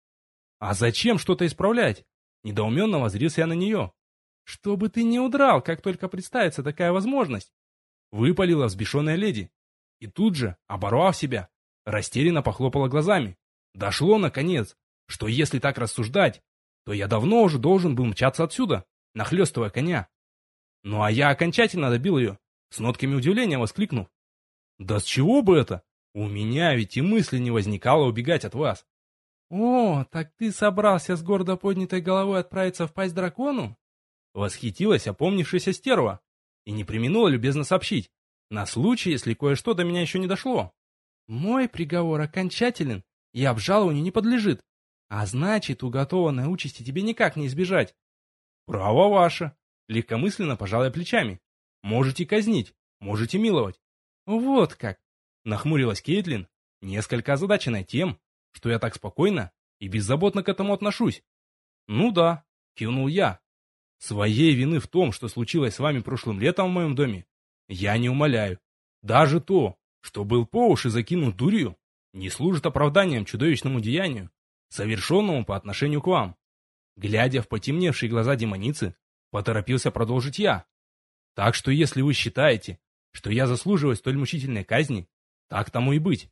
«А зачем что-то исправлять?» Недоуменно воззрился я на нее. «Чтобы ты не удрал, как только представится такая возможность», выпалила взбешенная леди. И тут же, оборвав себя, растерянно похлопала глазами. Дошло, наконец, что если так рассуждать, то я давно уже должен был мчаться отсюда, нахлестывая коня. Ну а я окончательно добил ее, с нотками удивления воскликнув. «Да с чего бы это? У меня ведь и мысли не возникало убегать от вас». «О, так ты собрался с гордо поднятой головой отправиться в пасть дракону?» Восхитилась опомнившаяся стерва и не преминула любезно сообщить, на случай, если кое-что до меня еще не дошло. «Мой приговор окончателен и обжалованию не подлежит, а значит, уготованной участи тебе никак не избежать». «Право ваше», легкомысленно пожалуй плечами. «Можете казнить, можете миловать». «Вот как!» Нахмурилась Кейтлин, несколько озадаченная тем, что я так спокойно и беззаботно к этому отношусь? Ну да, кивнул я. Своей вины в том, что случилось с вами прошлым летом в моем доме, я не умаляю. Даже то, что был по уши закинут дурью, не служит оправданием чудовищному деянию, совершенному по отношению к вам. Глядя в потемневшие глаза демоницы, поторопился продолжить я. Так что если вы считаете, что я заслуживаю столь мучительной казни, так тому и быть.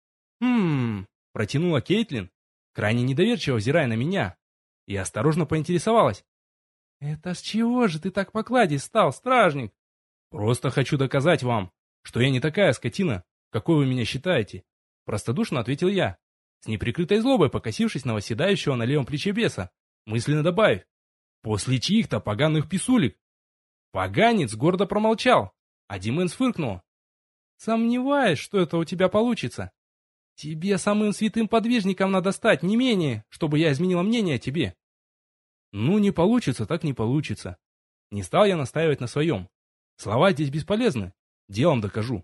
Протянула Кейтлин, крайне недоверчиво взирая на меня, и осторожно поинтересовалась. «Это с чего же ты так покладист стал, стражник?» «Просто хочу доказать вам, что я не такая скотина, какой вы меня считаете», простодушно ответил я, с неприкрытой злобой покосившись на восседающего на левом плече беса, мысленно добавив, после чьих-то поганых писулек. Поганец гордо промолчал, а Дименс фыркнул. «Сомневаюсь, что это у тебя получится. Тебе самым святым подвижником надо стать, не менее, чтобы я изменила мнение о тебе». «Ну, не получится, так не получится». Не стал я настаивать на своем. Слова здесь бесполезны, делом докажу.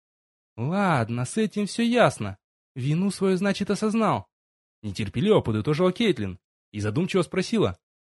«Ладно, с этим все ясно. Вину свою, значит, осознал». Нетерпеливо подытожила Кейтлин и задумчиво спросила.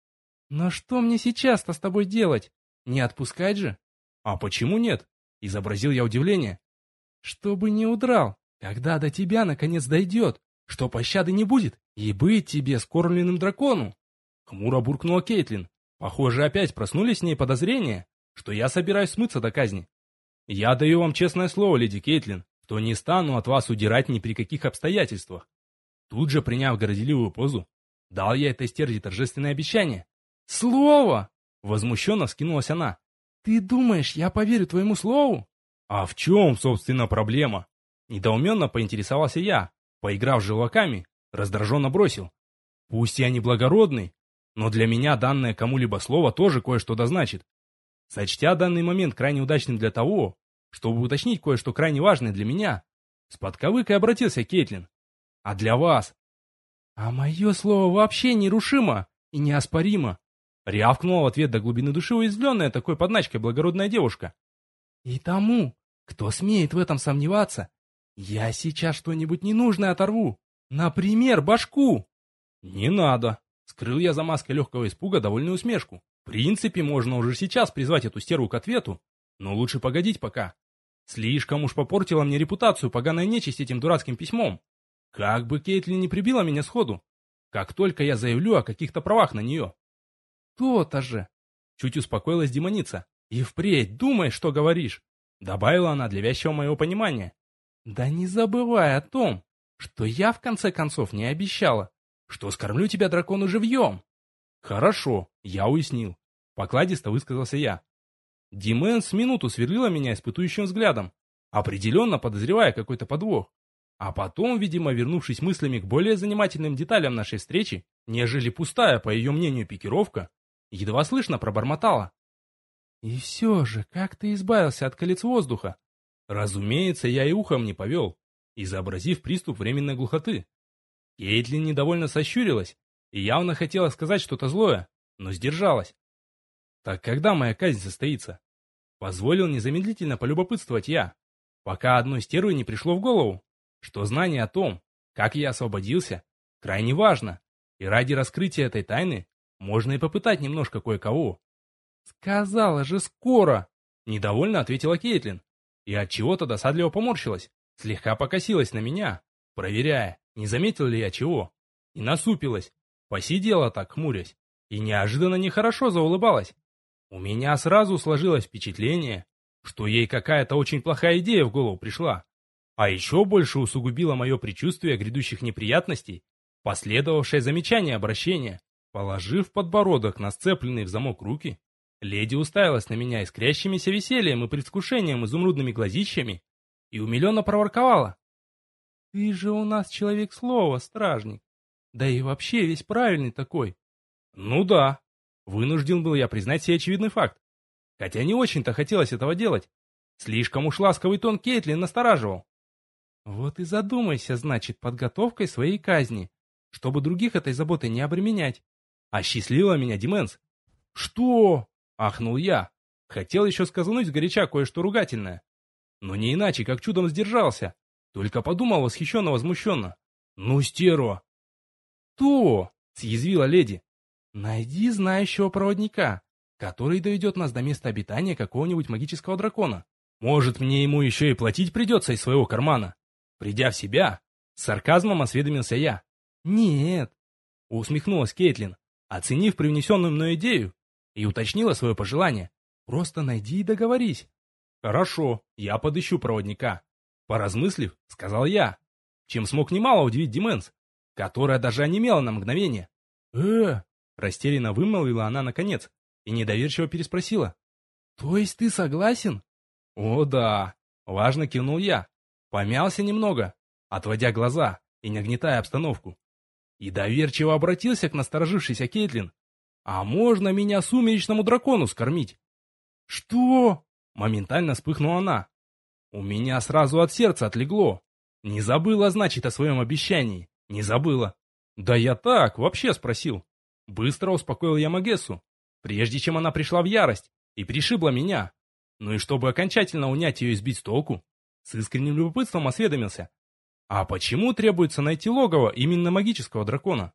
«Но что мне сейчас-то с тобой делать? Не отпускать же?» «А почему нет?» Изобразил я удивление. «Чтобы не удрал, когда до тебя наконец дойдет, что пощады не будет, и быть тебе скормленным дракону». Хмуро буркнула Кейтлин. Похоже, опять проснулись с ней подозрения, что я собираюсь смыться до казни. «Я даю вам честное слово, леди Кейтлин, что не стану от вас удирать ни при каких обстоятельствах». Тут же, приняв горделивую позу, дал я этой стерде торжественное обещание. «Слово!» — возмущенно вскинулась она. «Ты думаешь, я поверю твоему слову?» «А в чем, собственно, проблема?» Недоуменно поинтересовался я, поиграв с желваками, раздраженно бросил. «Пусть я не благородный, но для меня данное кому-либо слово тоже кое-что дозначит». Сочтя данный момент крайне удачным для того, чтобы уточнить кое-что крайне важное для меня, с подковыкой обратился к Кейтлин. «А для вас?» «А мое слово вообще нерушимо и неоспоримо», рявкнула в ответ до глубины души уязвленная такой подначкой благородная девушка. «И тому, кто смеет в этом сомневаться, я сейчас что-нибудь ненужное оторву, например, башку». «Не надо», — скрыл я за маской легкого испуга довольную усмешку. «В принципе, можно уже сейчас призвать эту стерву к ответу, но лучше погодить пока. Слишком уж попортила мне репутацию поганая нечисть этим дурацким письмом. Как бы Кейтлин не прибила меня сходу, как только я заявлю о каких-то правах на нее». «То-то же!» — чуть успокоилась демоница. «И впредь думай, что говоришь!» — добавила она для вязчего моего понимания. «Да не забывай о том, что я в конце концов не обещала, что скормлю тебя дракону живьем». «Хорошо, я уяснил», — покладисто высказался я. Димен с минуту сверлила меня испытующим взглядом, определенно подозревая какой-то подвох. А потом, видимо, вернувшись мыслями к более занимательным деталям нашей встречи, нежели пустая, по ее мнению, пикировка, едва слышно пробормотала. «И все же, как ты избавился от колец воздуха?» Разумеется, я и ухом не повел, изобразив приступ временной глухоты. Кейтлин недовольно сощурилась и явно хотела сказать что-то злое, но сдержалась. «Так когда моя казнь состоится?» Позволил незамедлительно полюбопытствовать я, пока одной стервы не пришло в голову, что знание о том, как я освободился, крайне важно, и ради раскрытия этой тайны можно и попытать немножко кое-кого. «Сказала же скоро!» — недовольно ответила Кейтлин, и от чего-то досадливо поморщилась, слегка покосилась на меня, проверяя, не заметил ли я чего, и насупилась, посидела так, хмурясь, и неожиданно нехорошо заулыбалась. У меня сразу сложилось впечатление, что ей какая-то очень плохая идея в голову пришла, а еще больше усугубило мое предчувствие грядущих неприятностей, последовавшее замечание обращения. Положив подбородок на сцепленные в замок руки, леди уставилась на меня искрящимися весельем и предвкушением изумрудными глазищами и умиленно проворковала. «Ты же у нас человек слова, стражник. Да и вообще весь правильный такой». «Ну да», вынужден был я признать сей очевидный факт. Хотя не очень-то хотелось этого делать. Слишком уж ласковый тон Кейтлин настораживал. «Вот и задумайся, значит, подготовкой своей казни, чтобы других этой заботой не обременять». Осчастливила меня Дименс. «Что?» — ахнул я. Хотел еще сказануть сгоряча кое-что ругательное. Но не иначе, как чудом сдержался. Только подумал восхищенно-возмущенно. Ну, стерва. То, съязвила леди. Найди знающего проводника, который доведет нас до места обитания какого-нибудь магического дракона. Может, мне ему еще и платить придется из своего кармана? Придя в себя, с сарказмом осведомился я. Нет, усмехнулась Кейтлин, оценив привнесенную мной идею, и уточнила свое пожелание. Просто найди и договорись. Хорошо, я подыщу проводника. Поразмыслив, сказал я, чем смог немало удивить Дименс, которая даже онемела на мгновение. Растерянно вымолвила она наконец и недоверчиво переспросила. То есть ты согласен? О да, важно кивнул я, помялся немного, отводя глаза и нагнетая обстановку, и доверчиво обратился к насторожившейся Кейтлин. А можно меня сумеречному дракону скормить? Что? Моментально вспыхнула она. У меня сразу от сердца отлегло. Не забыла, значит, о своем обещании. Не забыла. Да я так, вообще спросил. Быстро успокоил я Магессу, прежде чем она пришла в ярость и пришибла меня. Ну и чтобы окончательно унять ее и сбить с толку, с искренним любопытством осведомился. А почему требуется найти логово именно магического дракона?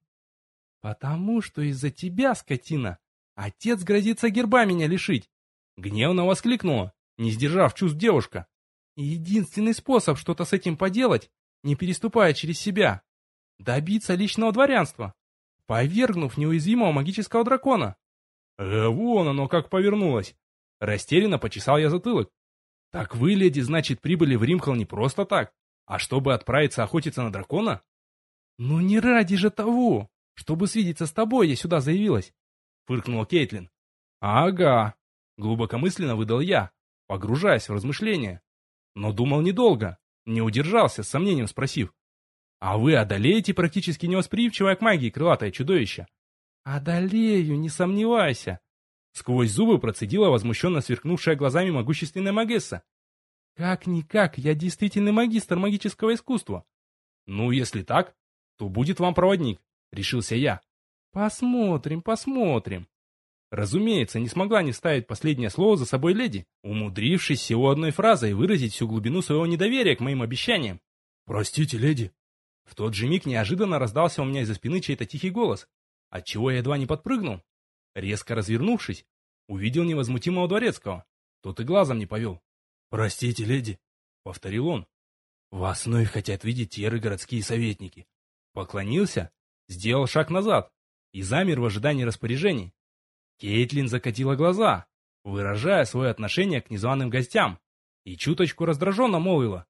Потому что из-за тебя, скотина, отец грозится герба меня лишить. Гневно воскликнула, не сдержав чувств девушка. И единственный способ что-то с этим поделать, не переступая через себя, добиться личного дворянства, повергнув неуязвимого магического дракона. Вон оно как повернулось. Растерянно почесал я затылок. Так вы, леди, значит, прибыли в Римхал не просто так, а чтобы отправиться охотиться на дракона? Ну не ради же того, чтобы свидеться с тобой, я сюда заявилась, фыркнула Кейтлин. Ага, глубокомысленно выдал я, погружаясь в размышления. Но думал недолго, не удержался, с сомнением спросив. А вы одолеете практически невосприимчивое к магии крылатое чудовище? Одолею, не сомневайся. Сквозь зубы процедила возмущенно сверкнувшая глазами могущественная Магесса. Как-никак, я действительный магистр магического искусства. Ну, если так, то будет вам проводник, решился я. Посмотрим, посмотрим. Разумеется, не смогла не вставить последнее слово за собой леди, умудрившись всего одной фразой выразить всю глубину своего недоверия к моим обещаниям. «Простите, леди». В тот же миг неожиданно раздался у меня из-за спины чей-то тихий голос, отчего я едва не подпрыгнул. Резко развернувшись, увидел невозмутимого дворецкого. Тот и глазом не повел. «Простите, леди», — повторил он. «Вас вновь хотят видеть теры городские советники». Поклонился, сделал шаг назад и замер в ожидании распоряжений. Кейтлин закатила глаза, выражая свое отношение к незваным гостям, и чуточку раздраженно молвила.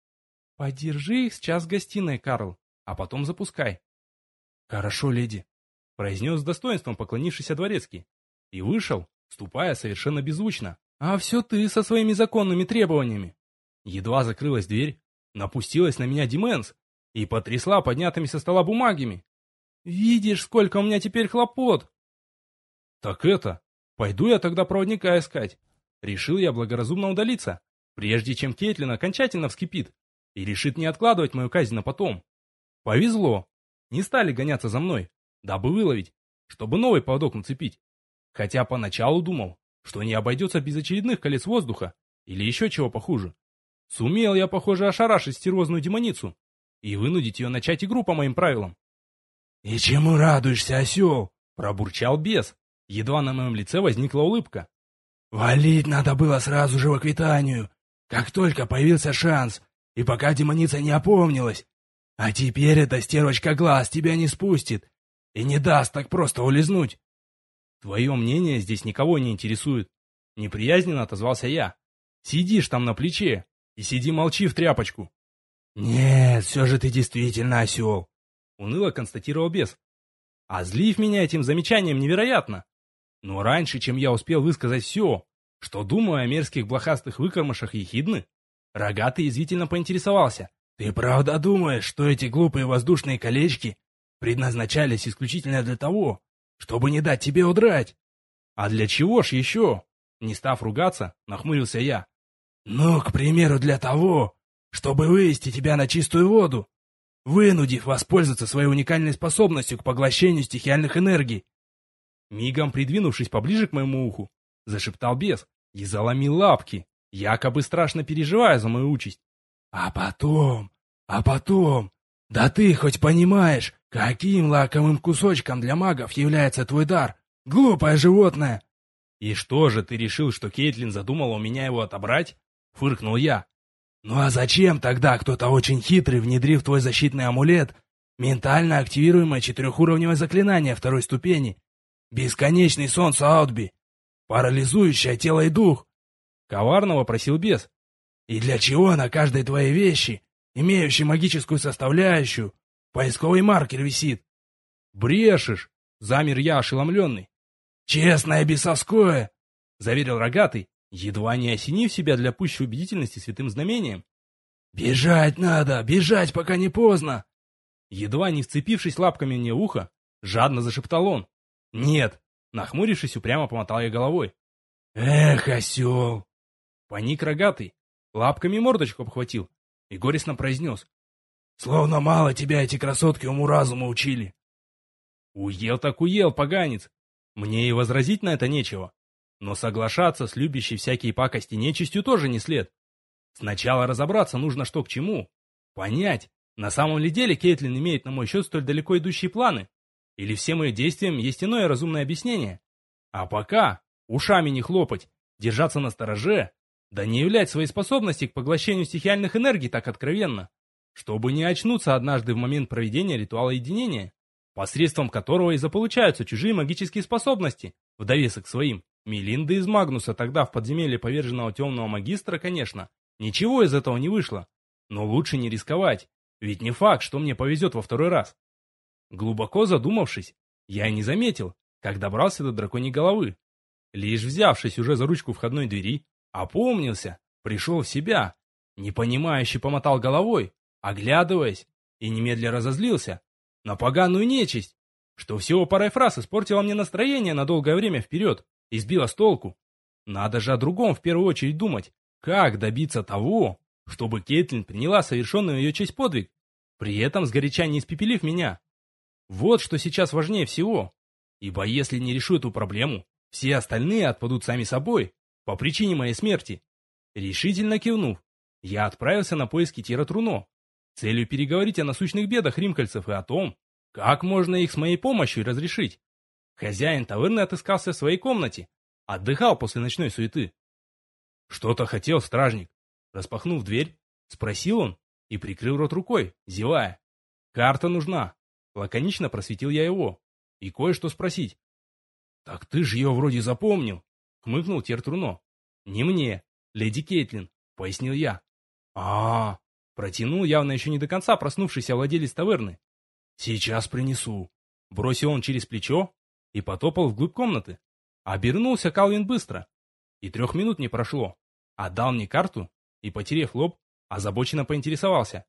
«Подержи их сейчас в гостиной, Карл, а потом запускай». «Хорошо, леди», — произнес с достоинством поклонившийся дворецкий, и вышел, ступая совершенно беззвучно. «А все ты со своими законными требованиями». Едва закрылась дверь, напустилась на меня Дименс и потрясла поднятыми со стола бумагами. «Видишь, сколько у меня теперь хлопот!» «Так это, пойду я тогда проводника искать». Решил я благоразумно удалиться, прежде чем Кейтлин окончательно вскипит и решит не откладывать мою казнь на потом. Повезло. Не стали гоняться за мной, дабы выловить, чтобы новый поводок нацепить. Хотя поначалу думал, что не обойдется без очередных колец воздуха или еще чего похуже. Сумел я, похоже, ошарашить стервозную демоницу и вынудить ее начать игру по моим правилам. «И чему радуешься, осел?» — пробурчал бес. Едва на моем лице возникла улыбка. «Валить надо было сразу же в Аквитанию, как только появился шанс, и пока демоница не опомнилась. А теперь эта стервочка глаз тебя не спустит и не даст так просто улизнуть». «Твое мнение здесь никого не интересует», — неприязненно отозвался я. «Сидишь там на плече и сиди молчи в тряпочку». «Нет, все же ты действительно осел», — уныло констатировал бес, озлив меня этим замечанием невероятно. Но раньше, чем я успел высказать все, что думаю о мерзких блохастых выкормышах ехидны, рогатый язвительно поинтересовался. «Ты правда думаешь, что эти глупые воздушные колечки предназначались исключительно для того, чтобы не дать тебе удрать?» «А для чего ж еще?» Не став ругаться, нахмурился я. «Ну, к примеру, для того, чтобы вывести тебя на чистую воду, вынудив воспользоваться своей уникальной способностью к поглощению стихиальных энергий». Мигом придвинувшись поближе к моему уху, зашептал бес и заломил лапки, якобы страшно переживая за мою участь. А потом, Да ты хоть понимаешь, каким лакомым кусочком для магов является твой дар? Глупое животное!» «И что же, ты решил, что Кейтлин задумала у меня его отобрать?» — фыркнул я. «Ну а зачем тогда кто-то очень хитрый, внедрив твой защитный амулет, ментально активируемое четырехуровневое заклинание второй ступени, бесконечный сон Саутби, парализующее тело и дух?» — коварно вопросил бес. «И для чего на каждой твоей вещи, имеющей магическую составляющую, поисковый маркер висит?» «Брешешь!» — замер я ошеломленный. «Честное бесовское!» — заверил рогатый, едва не осенив себя для пущей убедительности святым знамением. «Бежать надо, бежать, пока не поздно!» Едва не вцепившись лапками мне в ухо, жадно зашептал он. «Нет!» — нахмурившись, упрямо помотал я головой. «Эх, осел!» Паник рогатый, лапками мордочку обхватил и горестно произнес. «Словно мало тебя эти красотки уму-разуму учили!» «Уел так уел, поганец! Мне и возразить на это нечего. Но соглашаться с любящей всякие пакости нечистью тоже не след. Сначала разобраться нужно, что к чему. Понять, на самом ли деле Кейтлин имеет на мой счет столь далеко идущие планы? Или всем ее действиям есть иное разумное объяснение? А пока ушами не хлопать, держаться настороже, да не являть свои способности к поглощению стихиальных энергий так откровенно, чтобы не очнуться однажды в момент проведения ритуала единения, посредством которого и заполучаются чужие магические способности, в довесок к своим. Мелинда из Магнуса тогда в подземелье поверженного темного магистра, конечно, ничего из этого не вышло. Но лучше не рисковать, ведь не факт, что мне повезет во второй раз. Глубоко задумавшись, я и не заметил, как добрался до драконьей головы. Лишь взявшись уже за ручку входной двери, опомнился, пришел в себя, непонимающе помотал головой, оглядываясь, и немедля разозлился на поганую нечисть, что всего парой фраз испортила мне настроение на долгое время вперед и сбила с толку. Надо же о другом в первую очередь думать, как добиться того, чтобы Кейтлин приняла совершенный в ее честь подвиг, при этом сгоряча не испепелив меня. Вот что сейчас важнее всего, ибо если не решу эту проблему, все остальные отпадут сами собой, по причине моей смерти. Решительно кивнув, я отправился на поиски Тира Труно, целью переговорить о насущных бедах римкальцев и о том, как можно их с моей помощью разрешить. Хозяин таверны отыскался в своей комнате, отдыхал после ночной суеты. «Что-то хотел стражник?» Распахнув дверь, спросил он и прикрыл рот рукой, зевая. «Карта нужна», — лаконично просветил я его. «И кое-что спросить». «Так ты же ее вроде запомнил», — хмыкнул Тир Труно. «Не мне, леди Кейтлин», — пояснил я. Протянул явно еще не до конца проснувшийся владелец таверны. «Сейчас принесу», — бросил он через плечо и потопал вглубь комнаты. Обернулся Калвин быстро, и 3 минут не прошло. Отдал мне карту и, потерев лоб, озабоченно поинтересовался.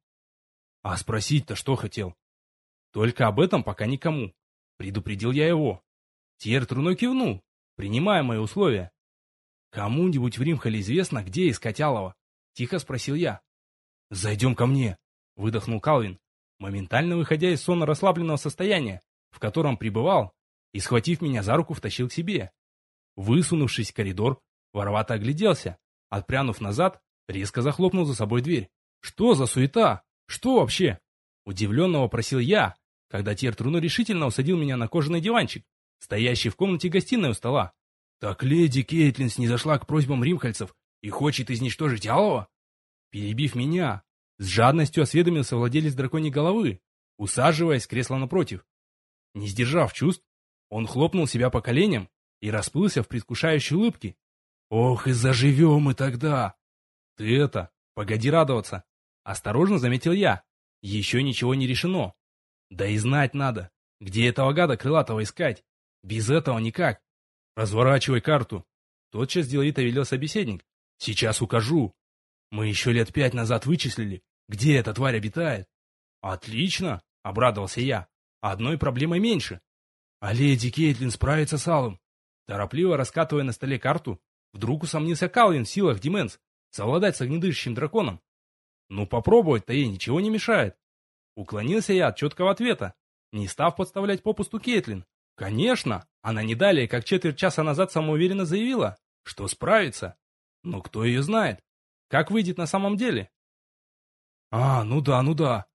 «А спросить-то что хотел?» «Только об этом пока никому», — предупредил я его. Тир Труно кивнул, принимая мои условия. «Кому-нибудь в Римхале известно, где искать Алова?» — тихо спросил я. «Зайдем ко мне», — выдохнул Калвин, моментально выходя из сонно расслабленного состояния, в котором пребывал, и, схватив меня за руку, втащил к себе. Высунувшись в коридор, воровато огляделся, отпрянув назад, резко захлопнул за собой дверь. «Что за суета? Что вообще?» Удивленно вопросил я, когда Тир Труно решительно усадил меня на кожаный диванчик, стоящий в комнате гостиной у стола. «Так леди Кейтлин снизошла к просьбам римхальцев и хочет изничтожить Алова?» Перебив меня, с жадностью осведомился владелец драконьей головы, усаживаясь в кресло напротив. Не сдержав чувств, он хлопнул себя по коленям и расплылся в предвкушающей улыбке. «Ох, и заживем мы тогда!» «Ты это, погоди радоваться!» Осторожно заметил я. «Еще ничего не решено. Да и знать надо, где этого гада крылатого искать. Без этого никак. Разворачивай карту!» Тотчас деловито велел собеседник. «Сейчас укажу. Мы еще лет 5 назад вычислили, где эта тварь обитает». «Отлично!» — обрадовался я. «Одной проблемой меньше». «А леди Кейтлин справится с Алым?» Торопливо раскатывая на столе карту, вдруг усомнился Калвин в силах Дименс совладать с огнедышащим драконом. «Ну попробовать-то ей ничего не мешает». Уклонился я от четкого ответа, не став подставлять попусту Кейтлин. Конечно, она не далее, как четверть часа назад самоуверенно заявила, что справится. Но кто ее знает? Как выйдет на самом деле? Ну да.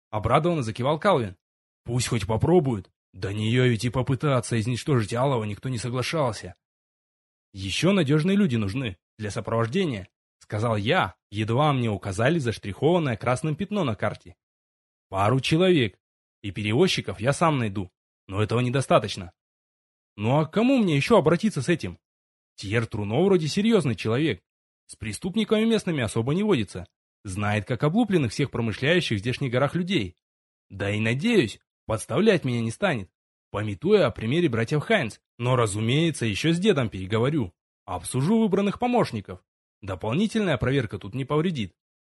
Обрадованно закивал Калвин. Пусть хоть попробуют. До нее ведь и попытаться изничтожить Алого никто не соглашался. Еще надежные люди нужны для сопровождения, сказал я, едва мне указали заштрихованное красным пятно на карте. Пару человек. И перевозчиков я сам найду. Но этого недостаточно. Ну а к кому мне еще обратиться с этим? Тьер Труно вроде серьезный человек. С преступниками местными особо не водится. Знает, как облупленных всех промышляющих в здешних горах людей. Да и надеюсь, подставлять меня не станет. Памятуя о примере братьев Хайнц. Но, разумеется, еще с дедом переговорю. Обсужу выбранных помощников. Дополнительная проверка тут не повредит.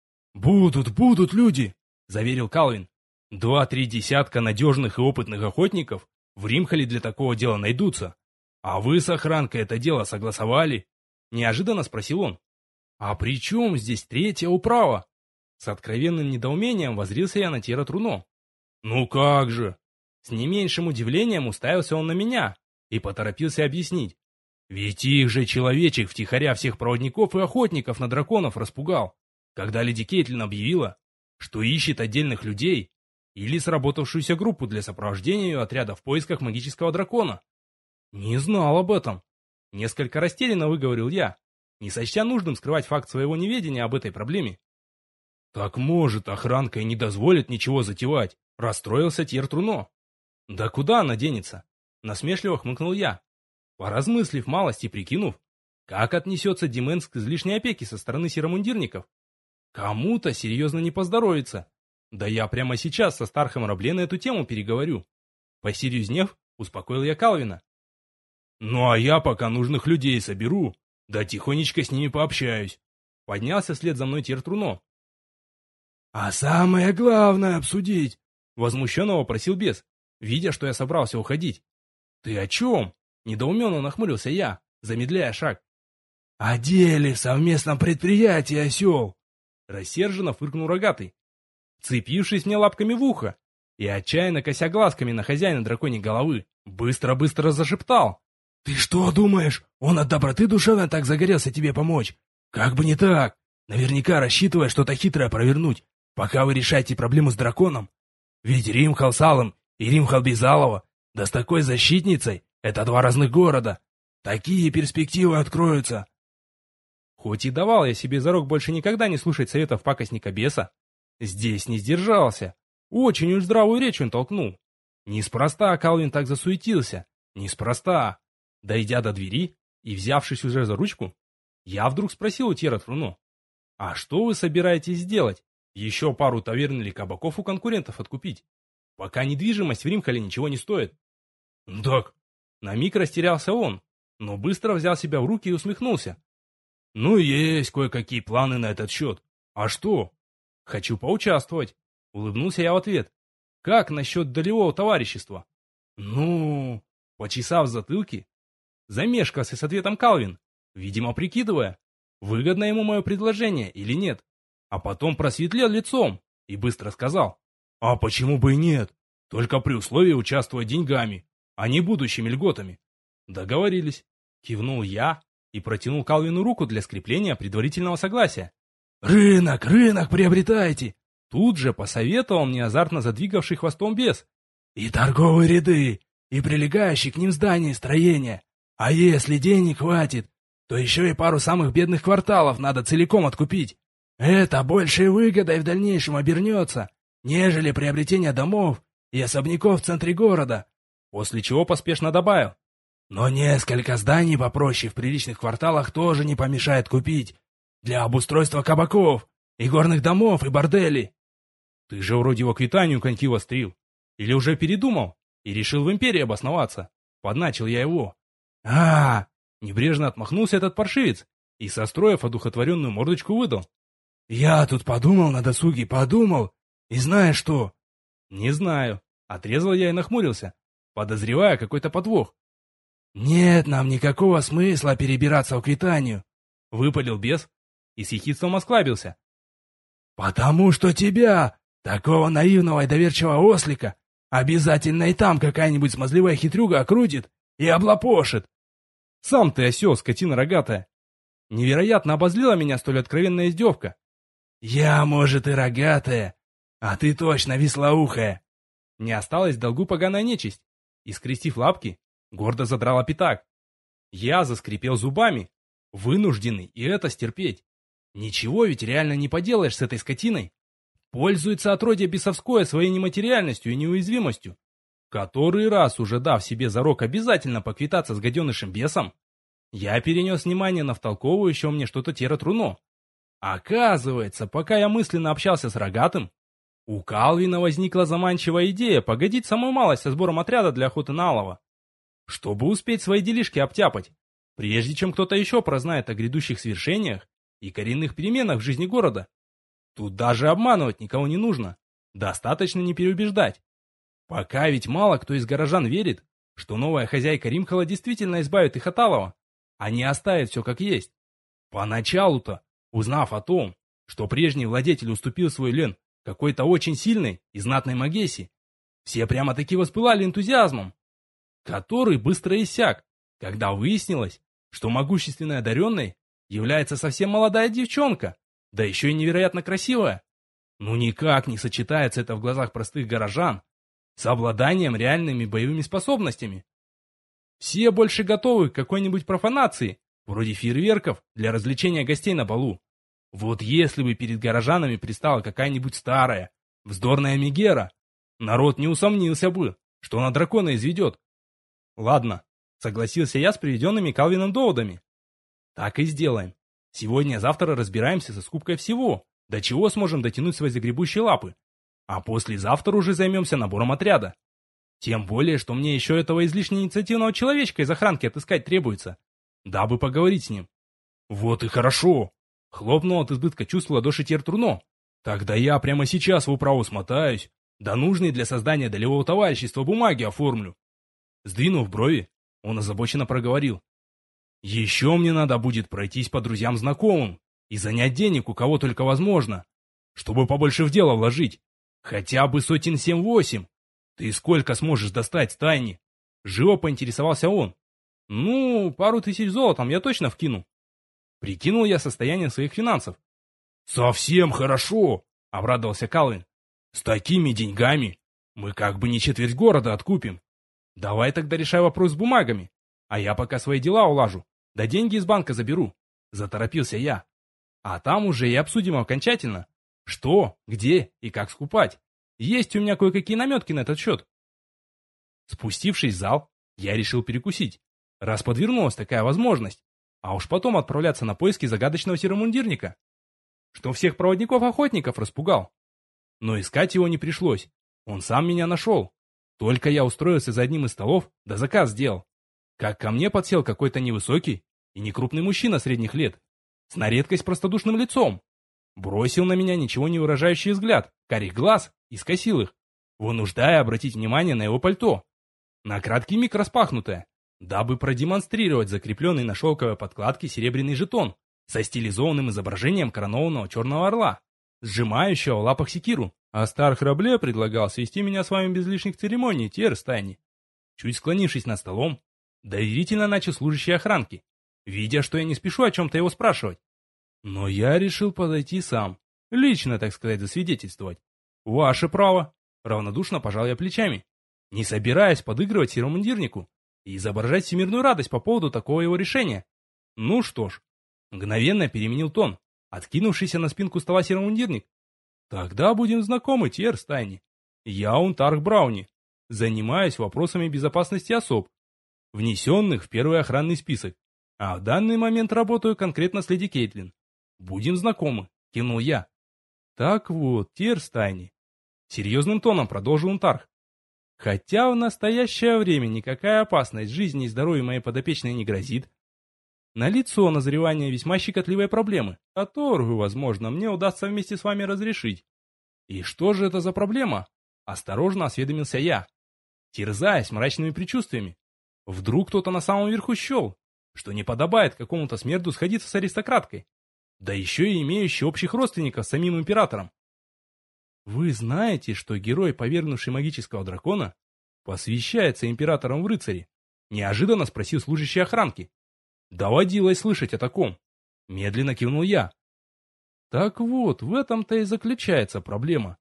«Будут люди», — заверил Калвин. 2-3 десятка надежных и опытных охотников в Римхале для такого дела найдутся. А вы с охранкой это дело согласовали? Неожиданно спросил он. А при чем здесь третья управа? С откровенным недоумением воззрился я на Тьера Труно. Ну как же? С не меньшим удивлением уставился он на меня и поторопился объяснить. Ведь их же человечек втихаря всех проводников и охотников на драконов распугал, когда леди Кейтлин объявила, что ищет отдельных людей или сработавшуюся группу для сопровождения ее отряда в поисках магического дракона. Не знал об этом. Несколько растерянно выговорил я, не сочтя нужным скрывать факт своего неведения об этой проблеме. Так может, охранка и не дозволит ничего затевать, расстроился Тьер Труно. Да куда она денется? Насмешливо хмыкнул я, поразмыслив малость и прикинув, как отнесется Дименс к излишней опеке со стороны серомундирников. Кому-то серьезно не поздоровится. Да я прямо сейчас со Стархом Рабле на эту тему переговорю. Посерьезнев, успокоил я Калвина. Ну а я пока нужных людей соберу, да тихонечко с ними пообщаюсь. Поднялся вслед за мной Тьер Труно. А самое главное обсудить, возмущенно вопросил бес, видя, что я собрался уходить. Ты о чем? Недоуменно нахмурился я, замедляя шаг. О деле в совместном предприятии, осел! Рассерженно фыркнул рогатый, вцепившись мне лапками в ухо и отчаянно кося глазками на хозяина драконьей головы, быстро-быстро зашептал. «Ты что думаешь, он от доброты душевно так загорелся тебе помочь? Как бы не так! Наверняка рассчитывая что-то хитрое провернуть, пока вы решаете проблему с драконом. Ведь Римхал с Алым и Римхал без Алого, да с такой защитницей, это два разных города. Такие перспективы откроются». Хоть и давал я себе зарок больше никогда не слушать советов пакостника беса, здесь не сдержался. Очень уж здравую речь он толкнул. Неспроста Калвин так засуетился. Неспроста. Дойдя до двери и взявшись уже за ручку, я вдруг спросил у Тьера Труно. «А что вы собираетесь сделать? Еще пару таверн или кабаков у конкурентов откупить? Пока недвижимость в Римхале ничего не стоит». «Так». На миг растерялся он, но быстро взял себя в руки и усмехнулся. «Ну, есть кое-какие планы на этот счет. А что?» «Хочу поучаствовать», — улыбнулся я в ответ. «Как насчет долевого товарищества?» «Ну...» Почесав затылки, замешкался с ответом Калвин, видимо прикидывая, выгодно ему мое предложение или нет. А потом просветлел лицом и быстро сказал. «А почему бы и нет? Только при условии участвовать деньгами, а не будущими льготами». «Договорились», — кивнул я и протянул Калвину руку для скрепления предварительного согласия. «Рынок приобретайте!» Тут же посоветовал мне азартно задвигавший хвостом бес. «И торговые ряды, и прилегающие к ним здания и строения. А если денег хватит, то еще и пару самых бедных кварталов надо целиком откупить. Это большей выгодой в дальнейшем обернется, нежели приобретение домов и особняков в центре города». После чего поспешно добавил. «Но несколько зданий попроще в приличных кварталах тоже не помешает купить. Для обустройства кабаков, и горных домов, и борделей». «Ты же вроде в Аквитанию коньки вострил. Или уже передумал и решил в империи обосноваться?» Подначил я его. Небрежно отмахнулся этот паршивец и, состроив одухотворенную мордочку, выдал. «Я тут подумал на досуге, и знаешь что?» «Не знаю», — отрезал я и нахмурился, подозревая какой-то подвох. «Нет нам никакого смысла перебираться в Аквитанию», — выпалил бес и с ехидством осклабился. «Потому что тебя, такого наивного и доверчивого ослика, обязательно и там какая-нибудь смазливая хитрюга окрутит и облапошит». «Сам ты осел, скотина рогатая!» Невероятно обозлила меня столь откровенная издевка. «Я, может, и рогатая, А ты точно веслоухая. Не осталось в долгу поганая нечисть, и, скрестив лапки, гордо задрала пятак. Я заскрипел зубами, вынужденный и это стерпеть. Ничего ведь реально не поделаешь с этой скотиной. Пользуется отродье бесовское своей нематериальностью и неуязвимостью. Который раз уже дав себе зарок обязательно поквитаться с гаденышем бесом, я перенес внимание на втолковывающего мне что-то Тера-Труно. Оказывается, пока я мысленно общался с Рогатым, у Калвина возникла заманчивая идея погодить самую малость со сбором отряда для охоты на Алова, чтобы успеть свои делишки обтяпать, прежде чем кто-то еще прознает о грядущих свершениях и коренных переменах в жизни города. Тут даже обманывать никого не нужно, достаточно не переубеждать. Пока ведь мало кто из горожан верит, что новая хозяйка Римхала действительно избавит их от Алова, а не оставит все как есть. Поначалу-то, узнав о том, что прежний владетель уступил свой лен какой-то очень сильной и знатной Магессе, все прямо-таки воспылали энтузиазмом, который быстро иссяк, когда выяснилось, что могущественной одаренной является совсем молодая девчонка, да еще и невероятно красивая. Ну никак не сочетается это в глазах простых горожан с обладанием реальными боевыми способностями. Все больше готовы к какой-нибудь профанации, вроде фейерверков для развлечения гостей на балу. Вот если бы перед горожанами пристала какая-нибудь старая, вздорная Мегера, народ не усомнился бы, что она дракона изведет. Ладно, согласился я с приведенными Калвином доводами. Так и сделаем. Сегодня-завтра разбираемся со скупкой всего, до чего сможем дотянуть свои загребущие лапы. А послезавтра уже займемся набором отряда. Тем более, что мне еще этого излишне инициативного человечка из охранки отыскать требуется, дабы поговорить с ним. Вот и хорошо. Хлопнул от избытка чувств в ладоши Тер-Труно. Тогда я прямо сейчас в управу смотаюсь, да нужный для создания долевого товарищества бумаги оформлю. Сдвинув брови, он озабоченно проговорил. Еще мне надо будет пройтись по друзьям-знакомым и занять денег у кого только возможно, чтобы побольше в дело вложить. Хотя бы сотен 7-8. Ты сколько сможешь достать, Тайни? Живо поинтересовался он. Ну, пару тысяч золотом я точно вкину. Прикинул я состояние своих финансов. Совсем хорошо, обрадовался Калвин. С такими деньгами мы как бы не четверть города откупим. Давай тогда решай вопрос с бумагами, а я пока свои дела улажу, да деньги из банка заберу. Заторопился я. А там уже и обсудим окончательно, что, где и как скупать. Есть у меня кое-какие наметки на этот счет. Спустившись в зал, я решил перекусить, раз подвернулась такая возможность, а уж потом отправляться на поиски загадочного серомундирника, что всех проводников-охотников распугал. Но искать его не пришлось, он сам меня нашел. Только я устроился за одним из столов, да заказ сделал. Как ко мне подсел какой-то невысокий и некрупный мужчина средних лет, с на редкость простодушным лицом. Бросил на меня ничего не выражающий взгляд, карих глаз, и скосил их, вынуждая обратить внимание на его пальто, на краткий миг распахнутое, дабы продемонстрировать закрепленный на шелковой подкладке серебряный жетон со стилизованным изображением коронованного черного орла, сжимающего в лапах секиру. А стар Храбле предлагал свести меня с вами без лишних церемоний, Терстайни. Чуть склонившись над столом, доверительно начал служащий охранки, видя, что я не спешу о чем-то его спрашивать. Но я решил подойти сам, лично, так сказать, засвидетельствовать. Ваше право, равнодушно пожал я плечами, не собираясь подыгрывать серомундирнику и изображать всемирную радость по поводу такого его решения. Ну что ж, мгновенно переменил тон, откинувшийся на спинку стола серомундирник. Тогда будем знакомы, Терстайни. Я Унтарх Брауни, занимаюсь вопросами безопасности особ, внесенных в первый охранный список, а в данный момент работаю конкретно с леди Кейтлин. Будем знакомы, кивнул я. Так вот, Терстайни, серьезным тоном продолжил Унтарх. Хотя в настоящее время никакая опасность жизни и здоровью моей подопечной не грозит, налицо назревание весьма щекотливой проблемы, которую, возможно, мне удастся вместе с вами разрешить. И что же это за проблема? Осторожно осведомился я, терзаясь мрачными предчувствиями. Вдруг кто-то на самом верху счел, что не подобает какому-то смерду сходиться с аристократкой, да еще и имеющий общих родственников с самим императором. Вы знаете, что герой, повергнувший магического дракона, посвящается императором в рыцари? Неожиданно спросил служащий охранки. Доводилось слышать о таком. Медленно кивнул я. Так вот, в этом-то и заключается проблема.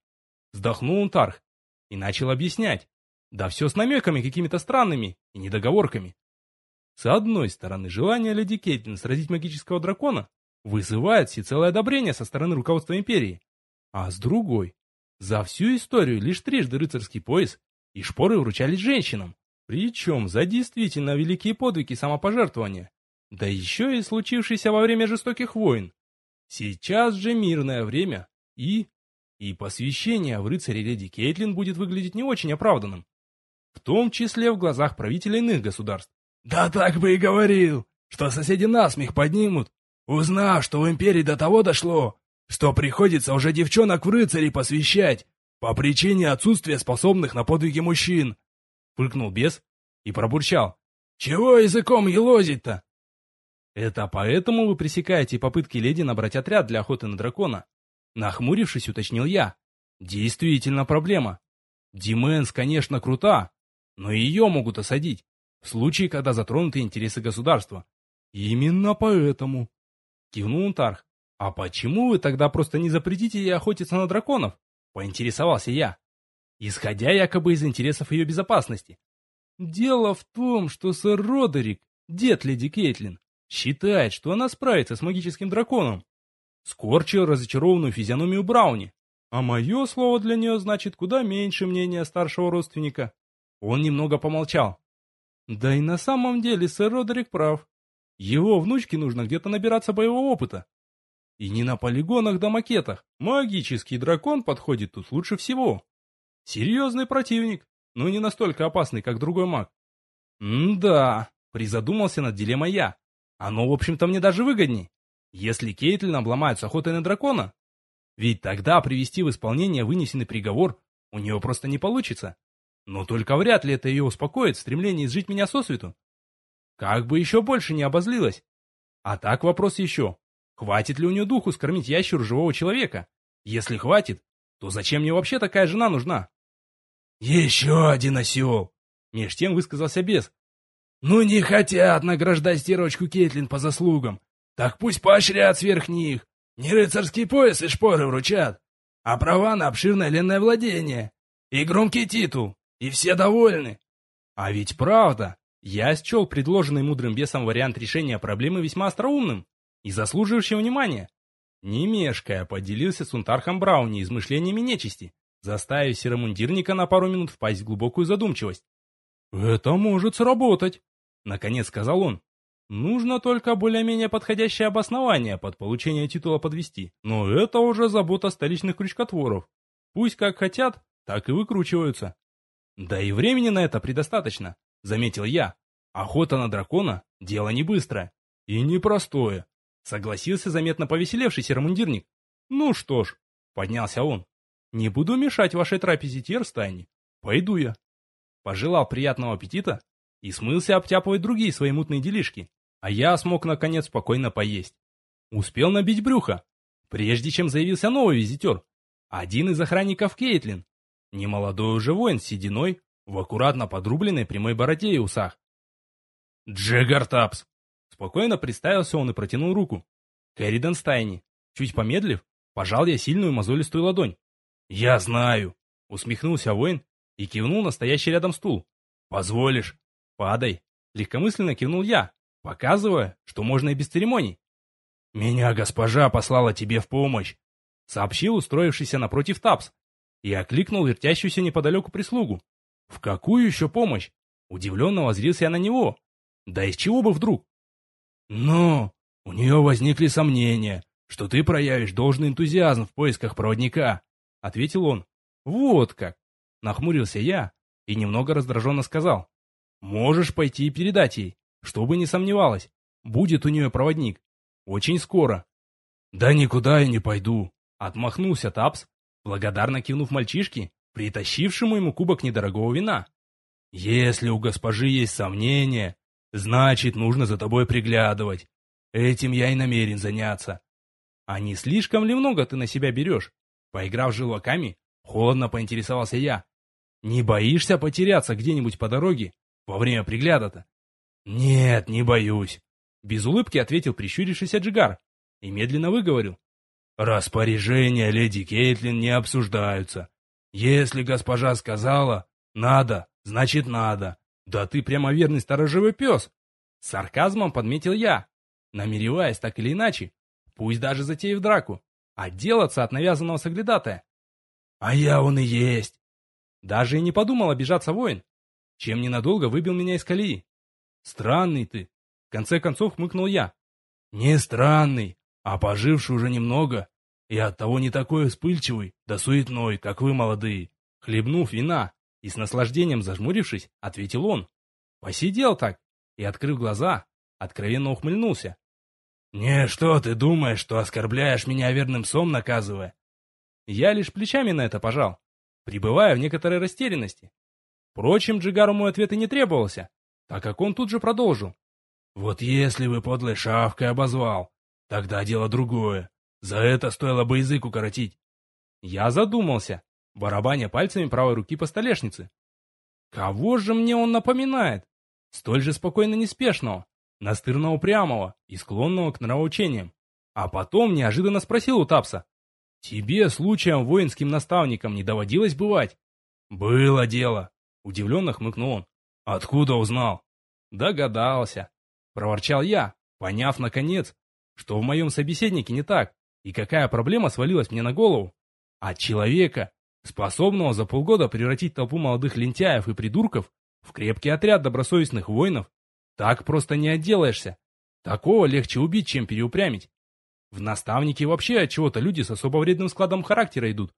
Вздохнул Унтарх и начал объяснять. Да все с намеками какими-то странными и недоговорками. С одной стороны, желание леди Кейтлин сразить магического дракона вызывает всецелое одобрение со стороны руководства империи. А с другой, за всю историю лишь трижды рыцарский пояс и шпоры вручались женщинам. Причем за действительно великие подвиги самопожертвования. Да еще и случившиеся во время жестоких войн. Сейчас же мирное время и посвящение в рыцаре леди Кейтлин будет выглядеть не очень оправданным. В том числе в глазах правителей иных государств. Да так бы и говорил, что соседи насмех поднимут, узнав, что в империи до того дошло, что приходится уже девчонок в рыцари посвящать по причине отсутствия способных на подвиги мужчин. Фыркнул бес и пробурчал. Чего языком елозить-то? Это поэтому вы пресекаете попытки леди набрать отряд для охоты на дракона? Нахмурившись, уточнил я. Действительно проблема. Дименс, конечно, крута, но ее могут осадить, в случае, когда затронуты интересы государства. Именно поэтому. Кивнул Унтарх. А почему вы тогда просто не запретите ей охотиться на драконов? Поинтересовался я, исходя якобы из интересов ее безопасности. Дело в том, что сэр Родерик, дед леди Кейтлин, считает, что она справится с магическим драконом. Скорчил разочарованную физиономию Брауни. А мое слово для нее значит куда меньше мнения старшего родственника. Он немного помолчал. Да и на самом деле сэр Родерик прав. Его внучке нужно где-то набираться боевого опыта. И не на полигонах да макетах. Магический дракон подходит тут лучше всего. Серьезный противник, но не настолько опасный, как другой маг. Да, призадумался над дилеммой я. Оно, в общем-то, мне даже выгодней. Если Кейтлин обломают с охотой на дракона, ведь тогда привести в исполнение вынесенный приговор у нее просто не получится. Но только вряд ли это ее успокоит в стремлении изжить меня сосвету. Как бы еще больше не обозлилась. А так вопрос еще. Хватит ли у нее духу скормить ящеру живого человека? Если хватит, то зачем мне вообще такая жена нужна? Еще один осел. Меж тем высказался бес. Ну не хотят награждать стерочку Кейтлин по заслугам. Так пусть поощрят сверх них. Не рыцарский пояс и шпоры вручат, а права на обширное ленное владение. И громкий титул. И все довольны. А ведь правда. Я счел предложенный мудрым бесом вариант решения проблемы весьма остроумным и заслуживающим внимания. Не мешкая, поделился с Унтархом Брауни измышлениями нечисти, заставив серомундирника на пару минут впасть в глубокую задумчивость. «Это может сработать», — наконец сказал он. «Нужно только более-менее подходящее обоснование под получение титула подвести. Но это уже забота столичных крючкотворов. Пусть как хотят, так и выкручиваются». «Да и времени на это предостаточно», — заметил я. «Охота на дракона — дело не быстрое и непростое», — согласился заметно повеселевший серомундирник. «Ну что ж», — поднялся он, — «не буду мешать вашей трапезе Тирстайне. Пойду я». Пожелал приятного аппетита и смылся обтяпывать другие свои мутные делишки, а я смог наконец спокойно поесть. Успел набить брюхо, прежде чем заявился новый визитер, один из охранников Кейтлин. Немолодой уже воин с сединой, в аккуратно подрубленной прямой бороде и усах. «Джегар Тапс!» Спокойно представился он и протянул руку. «Керридан Стайни». Чуть помедлив, пожал я сильную мозолистую ладонь. «Я знаю!» Усмехнулся воин и кивнул на стоящий рядом стул. «Позволишь?» «Падай!» Легкомысленно кивнул я, показывая, что можно и без церемоний. «Меня госпожа послала тебе в помощь», сообщил устроившийся напротив Тапс и окликнул вертящуюся неподалеку прислугу. «В какую еще помощь?» Удивленно воззрился я на него. «Да из чего бы вдруг?» «Ну, у нее возникли сомнения, что ты проявишь должный энтузиазм в поисках проводника», — ответил он. «Вот как!» — нахмурился я и немного раздраженно сказал. «Можешь пойти и передать ей, чтобы не сомневалась, будет у нее проводник. Очень скоро». «Да никуда я не пойду», — отмахнулся Тапс, благодарно кивнув мальчишке, притащившему ему кубок недорогого вина. «Если у госпожи есть сомнения, значит, нужно за тобой приглядывать. Этим я и намерен заняться». «А не слишком ли много ты на себя берешь?» Поиграв желваками, холодно поинтересовался я. «Не боишься потеряться где-нибудь по дороге во время пригляда-то?» «Нет, не боюсь», — без улыбки ответил прищурившийся Джигар и медленно выговорил. «Распоряжения леди Кейтлин не обсуждаются. Если госпожа сказала «надо», значит надо. Да ты прямо верный сторожевой пес. С сарказмом подметил я, намереваясь так или иначе, пусть даже затеяв драку, отделаться от навязанного соглядатая. А я он и есть. Даже и не подумал обижаться воин, чем ненадолго выбил меня из колеи. Странный ты. В конце концов хмыкнул я. Не странный, а поживший уже немного, и оттого не такой вспыльчивый да суетной, как вы, молодые. Хлебнув вина и с наслаждением зажмурившись, ответил он. Посидел так и, открыв глаза, откровенно ухмыльнулся. «Не, что ты думаешь, что оскорбляешь меня верным псом, наказывая?» Я лишь плечами на это пожал, пребывая в некоторой растерянности. Впрочем, Джигару мой ответ и не требовался, так как он тут же продолжил. «Вот если бы подлой шавкой обозвал, тогда дело другое. За это стоило бы язык укоротить». Я задумался, барабаня пальцами правой руки по столешнице. Кого же мне он напоминает? Столь же спокойно неспешного, настырно упрямого и склонного к нравоучениям. А потом неожиданно спросил у Тапса. «Тебе случаем воинским наставником не доводилось бывать?» «Было дело», — удивленно хмыкнул он. «Откуда узнал?» «Догадался», — проворчал я, поняв, наконец, что в моем собеседнике не так, и какая проблема свалилась мне на голову. От человека, способного за полгода превратить толпу молодых лентяев и придурков в крепкий отряд добросовестных воинов, так просто не отделаешься. Такого легче убить, чем переупрямить. В наставники вообще от чего-то люди с особо вредным складом характера идут.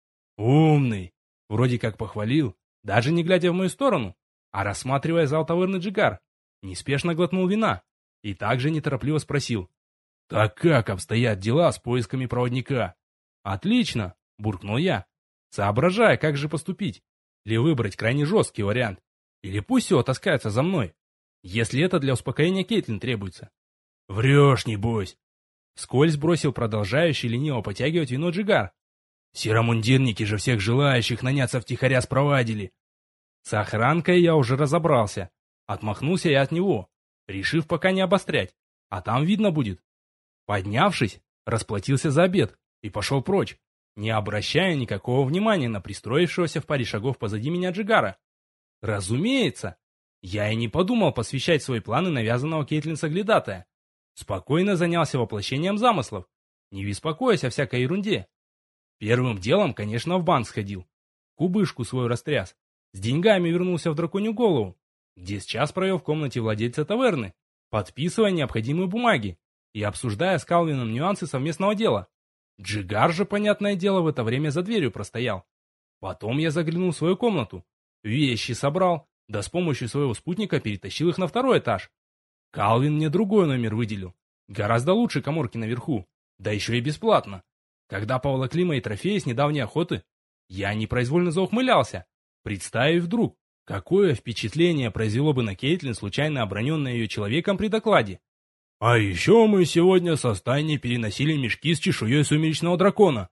«Умный!» — вроде как похвалил, даже не глядя в мою сторону, а рассматривая зал таверны Джигар, неспешно глотнул вина и также неторопливо спросил. «Так как обстоят дела с поисками проводника?» «Отлично!» — буркнул я, соображая, как же поступить. Или выбрать крайне жесткий вариант, или пусть все таскается за мной, если это для успокоения Кейтлин требуется. «Врешь, небось!» Вскользь бросил продолжающий лениво потягивать вино Джигар. «Серомундирники же всех желающих наняться втихаря спровадили!» С охранкой я уже разобрался. Отмахнулся я от него, решив пока не обострять, а там видно будет. Поднявшись, расплатился за обед и пошел прочь, не обращая никакого внимания на пристроившегося в паре шагов позади меня Джигара. Разумеется, я и не подумал посвящать свои планы навязанного Кейтлин соглядатая. Спокойно занялся воплощением замыслов, не беспокоясь о всякой ерунде. Первым делом, конечно, в банк сходил. Кубышку свою растряс. С деньгами вернулся в Драконью Голову, где час провел в комнате владельца таверны, подписывая необходимые бумаги и обсуждая с Калвином нюансы совместного дела. Джигар же, понятное дело, в это время за дверью простоял. Потом я заглянул в свою комнату, вещи собрал, да с помощью своего спутника перетащил их на второй этаж. Калвин мне другой номер выделил, гораздо лучше каморки наверху, да еще и бесплатно. Когда поволокли мои трофеи с недавней охоты, я непроизвольно заухмылялся, представив вдруг, какое впечатление произвело бы на Кейтлин случайно оброненное ее человеком при докладе. «А еще мы сегодня со стайней переносили мешки с чешуей сумеречного дракона.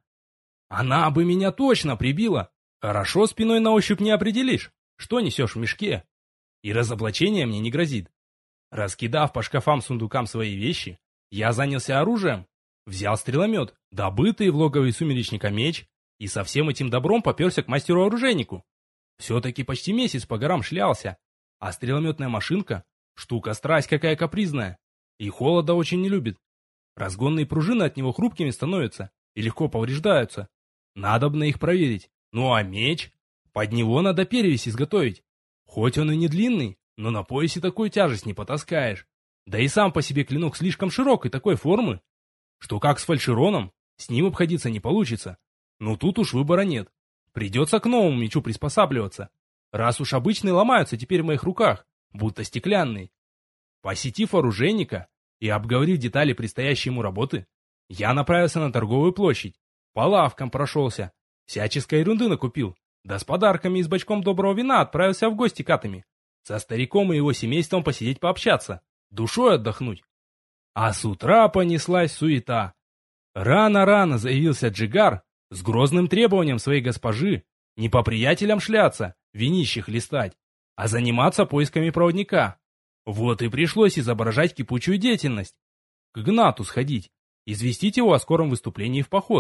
Она бы меня точно прибила. Хорошо спиной на ощупь не определишь, что несешь в мешке. И разоблачение мне не грозит. Раскидав по шкафам-сундукам свои вещи, я занялся оружием, взял стреломет, добытый в логове сумеречника меч, и со всем этим добром поперся к мастеру-оружейнику. Все-таки почти месяц по горам шлялся, а стрелометная машинка — штука страсть какая капризная, и холода очень не любит. Разгонные пружины от него хрупкими становятся и легко повреждаются. Надобно их проверить. Ну а меч? Под него надо перевязь изготовить. Хоть он и не длинный, но на поясе такую тяжесть не потаскаешь. Да и сам по себе клинок слишком широкой такой формы, что как с фальшероном, с ним обходиться не получится. Но тут уж выбора нет. Придется к новому мечу приспосабливаться. Раз уж обычные ломаются теперь в моих руках, будто стеклянные. Посетив оружейника и обговорив детали предстоящей ему работы, я направился на торговую площадь, по лавкам прошелся, всяческой ерунды накупил, да с подарками и с бочком доброго вина отправился в гости к Атоме. Со стариком и его семейством посидеть пообщаться, душой отдохнуть. А с утра понеслась суета. Рано-рано заявился Джигар с грозным требованием своей госпожи не по приятелям шляться, винищих листать, а заниматься поисками проводника. Вот и пришлось изображать кипучую деятельность. К Гнату сходить, известить его о скором выступлении в поход,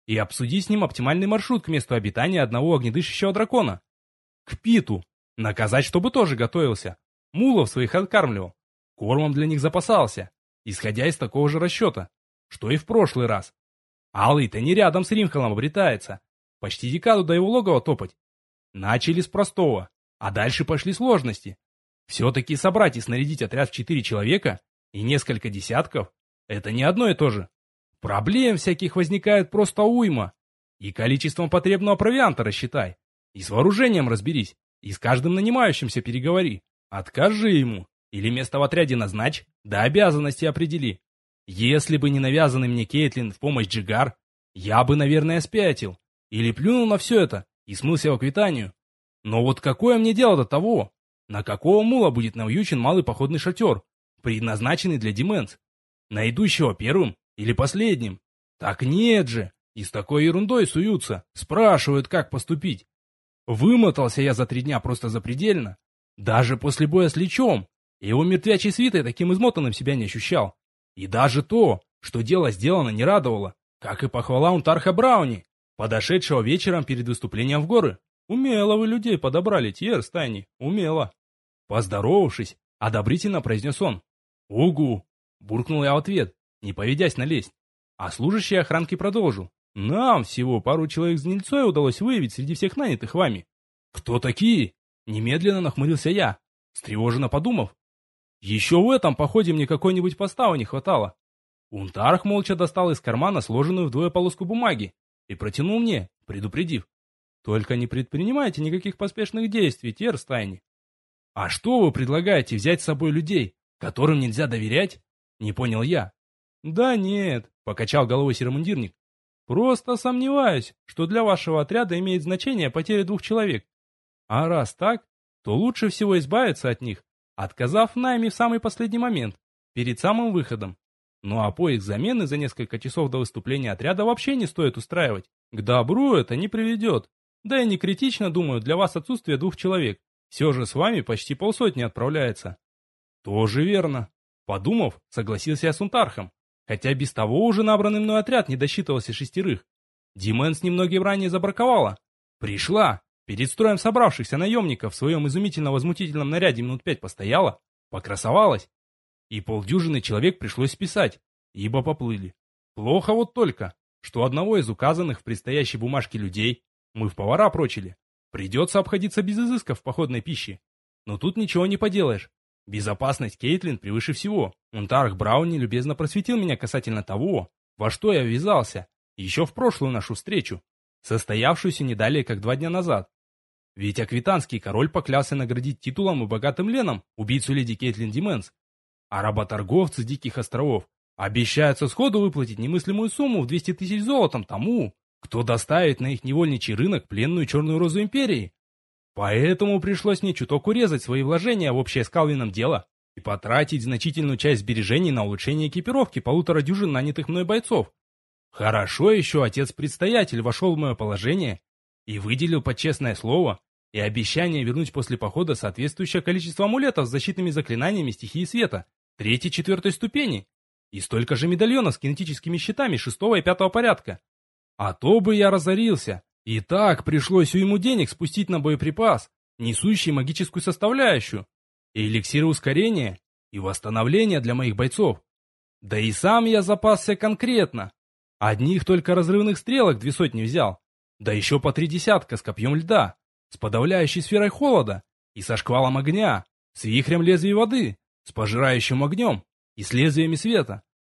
и обсудить с ним оптимальный маршрут к месту обитания одного огнедышащего дракона. К Питу. Наказать, чтобы тоже готовился. Мулов своих откармливал. Кормом для них запасался, исходя из такого же расчета, что и в прошлый раз. Алый-то не рядом с Римхолом обретается. Почти декаду до его логова топать. Начали с простого, а дальше пошли сложности. Все-таки собрать и снарядить отряд в 4 человека и несколько десятков — это не одно и то же. Проблем всяких возникает просто уйма. И количеством потребного провианта рассчитай, и с вооружением разберись, и с каждым нанимающимся переговори. Откажи ему, или место в отряде назначь, да обязанности определи. Если бы не навязанный мне Кейтлин в помощь Джигар, я бы, наверное, спятил, или плюнул на все это и смылся в Аквитанию. Но вот какое мне дело до того, на какого мула будет навьючен малый походный шатер, предназначенный для Дименс? На идущего первым или последним? Так нет же, и с такой ерундой суются, спрашивают, как поступить. Вымотался я за 3 дня просто запредельно. Даже после боя с Личом, его мертвячей свитой таким измотанным себя не ощущал. И даже то, что дело сделано, не радовало, как и похвала Унтарха Брауни, подошедшего вечером перед выступлением в горы. «Умело вы людей подобрали, Тьер Стайни, умело». Поздоровавшись, одобрительно произнес он. «Угу!» — буркнул я в ответ, не поведясь налезть. А служащий охранки продолжил. «Нам всего пару человек с гнильцой удалось выявить среди всех нанятых вами». «Кто такие?» — немедленно нахмурился я, встревоженно подумав. «Еще в этом походе мне какой-нибудь поставы не хватало». Унтарх молча достал из кармана сложенную вдвое полоску бумаги и протянул мне, предупредив. «Только не предпринимайте никаких поспешных действий, Тьер Стайни». «А что вы предлагаете, взять с собой людей, которым нельзя доверять?» — не понял я. «Да нет», — покачал головой серомундирник. «Просто сомневаюсь, что для вашего отряда имеет значение потеря 2 человек. А раз так, то лучше всего избавиться от них, отказав в найме в самый последний момент, перед самым выходом. Ну а поиск замены за несколько часов до выступления отряда вообще не стоит устраивать. К добру это не приведет. Да и не критично, думаю, для вас отсутствие 2 человек. Все же с вами почти 50 отправляется». «Тоже верно». Подумав, согласился я с Унтархом, хотя без того уже набранный мной отряд не досчитывался 6. Дименс немногим ранее забраковала. Пришла, перед строем собравшихся наемников в своем изумительно-возмутительном наряде минут 5 постояла, покрасовалась. И 50 человек пришлось списать, ибо поплыли. Плохо вот только, что одного из указанных в предстоящей бумажке людей мы в повара прочили. Придется обходиться без изысков в походной пище. Но тут ничего не поделаешь. Безопасность Кейтлин превыше всего. Унтарх Брауни любезно просветил меня касательно того, во что я ввязался, еще в прошлую нашу встречу, состоявшуюся не далее, как 2 дня назад. Ведь аквитанский король поклялся наградить титулом и богатым леном убийцу леди Кейтлин Дименс, а работорговцы Диких островов обещаются сходу выплатить немыслимую сумму в 200 000 золотом тому, кто доставит на их невольничий рынок пленную черную розу империи. Поэтому пришлось мне чуток урезать свои вложения в общее с Калвином дело и потратить значительную часть сбережений на улучшение экипировки 1,5 дюжин нанятых мной бойцов. Хорошо еще отец-предстоятель вошел в мое положение и выделил под честное слово и обещание вернуть после похода соответствующее количество амулетов с защитными заклинаниями стихии света 3-4 ступени и столько же медальонов с кинетическими щитами 6 и 5 порядка. А то бы я разорился. И так пришлось ему денег спустить на боеприпас, несущий магическую составляющую, и эликсиры ускорения и восстановления для моих бойцов. Да и сам я запасся конкретно. Одних только разрывных стрелок 200 взял, да еще по 3 десятка с копьем льда, с подавляющей сферой холода и со шквалом огня, с вихрем лезвий воды, с пожирающим огнем и с лезвиями света.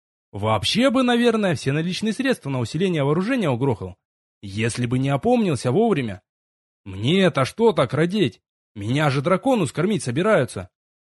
Вообще бы, наверное, все наличные средства на усиление вооружения угрохал, если бы не опомнился вовремя. Мне-то что так родить? Меня же дракону скормить собираются.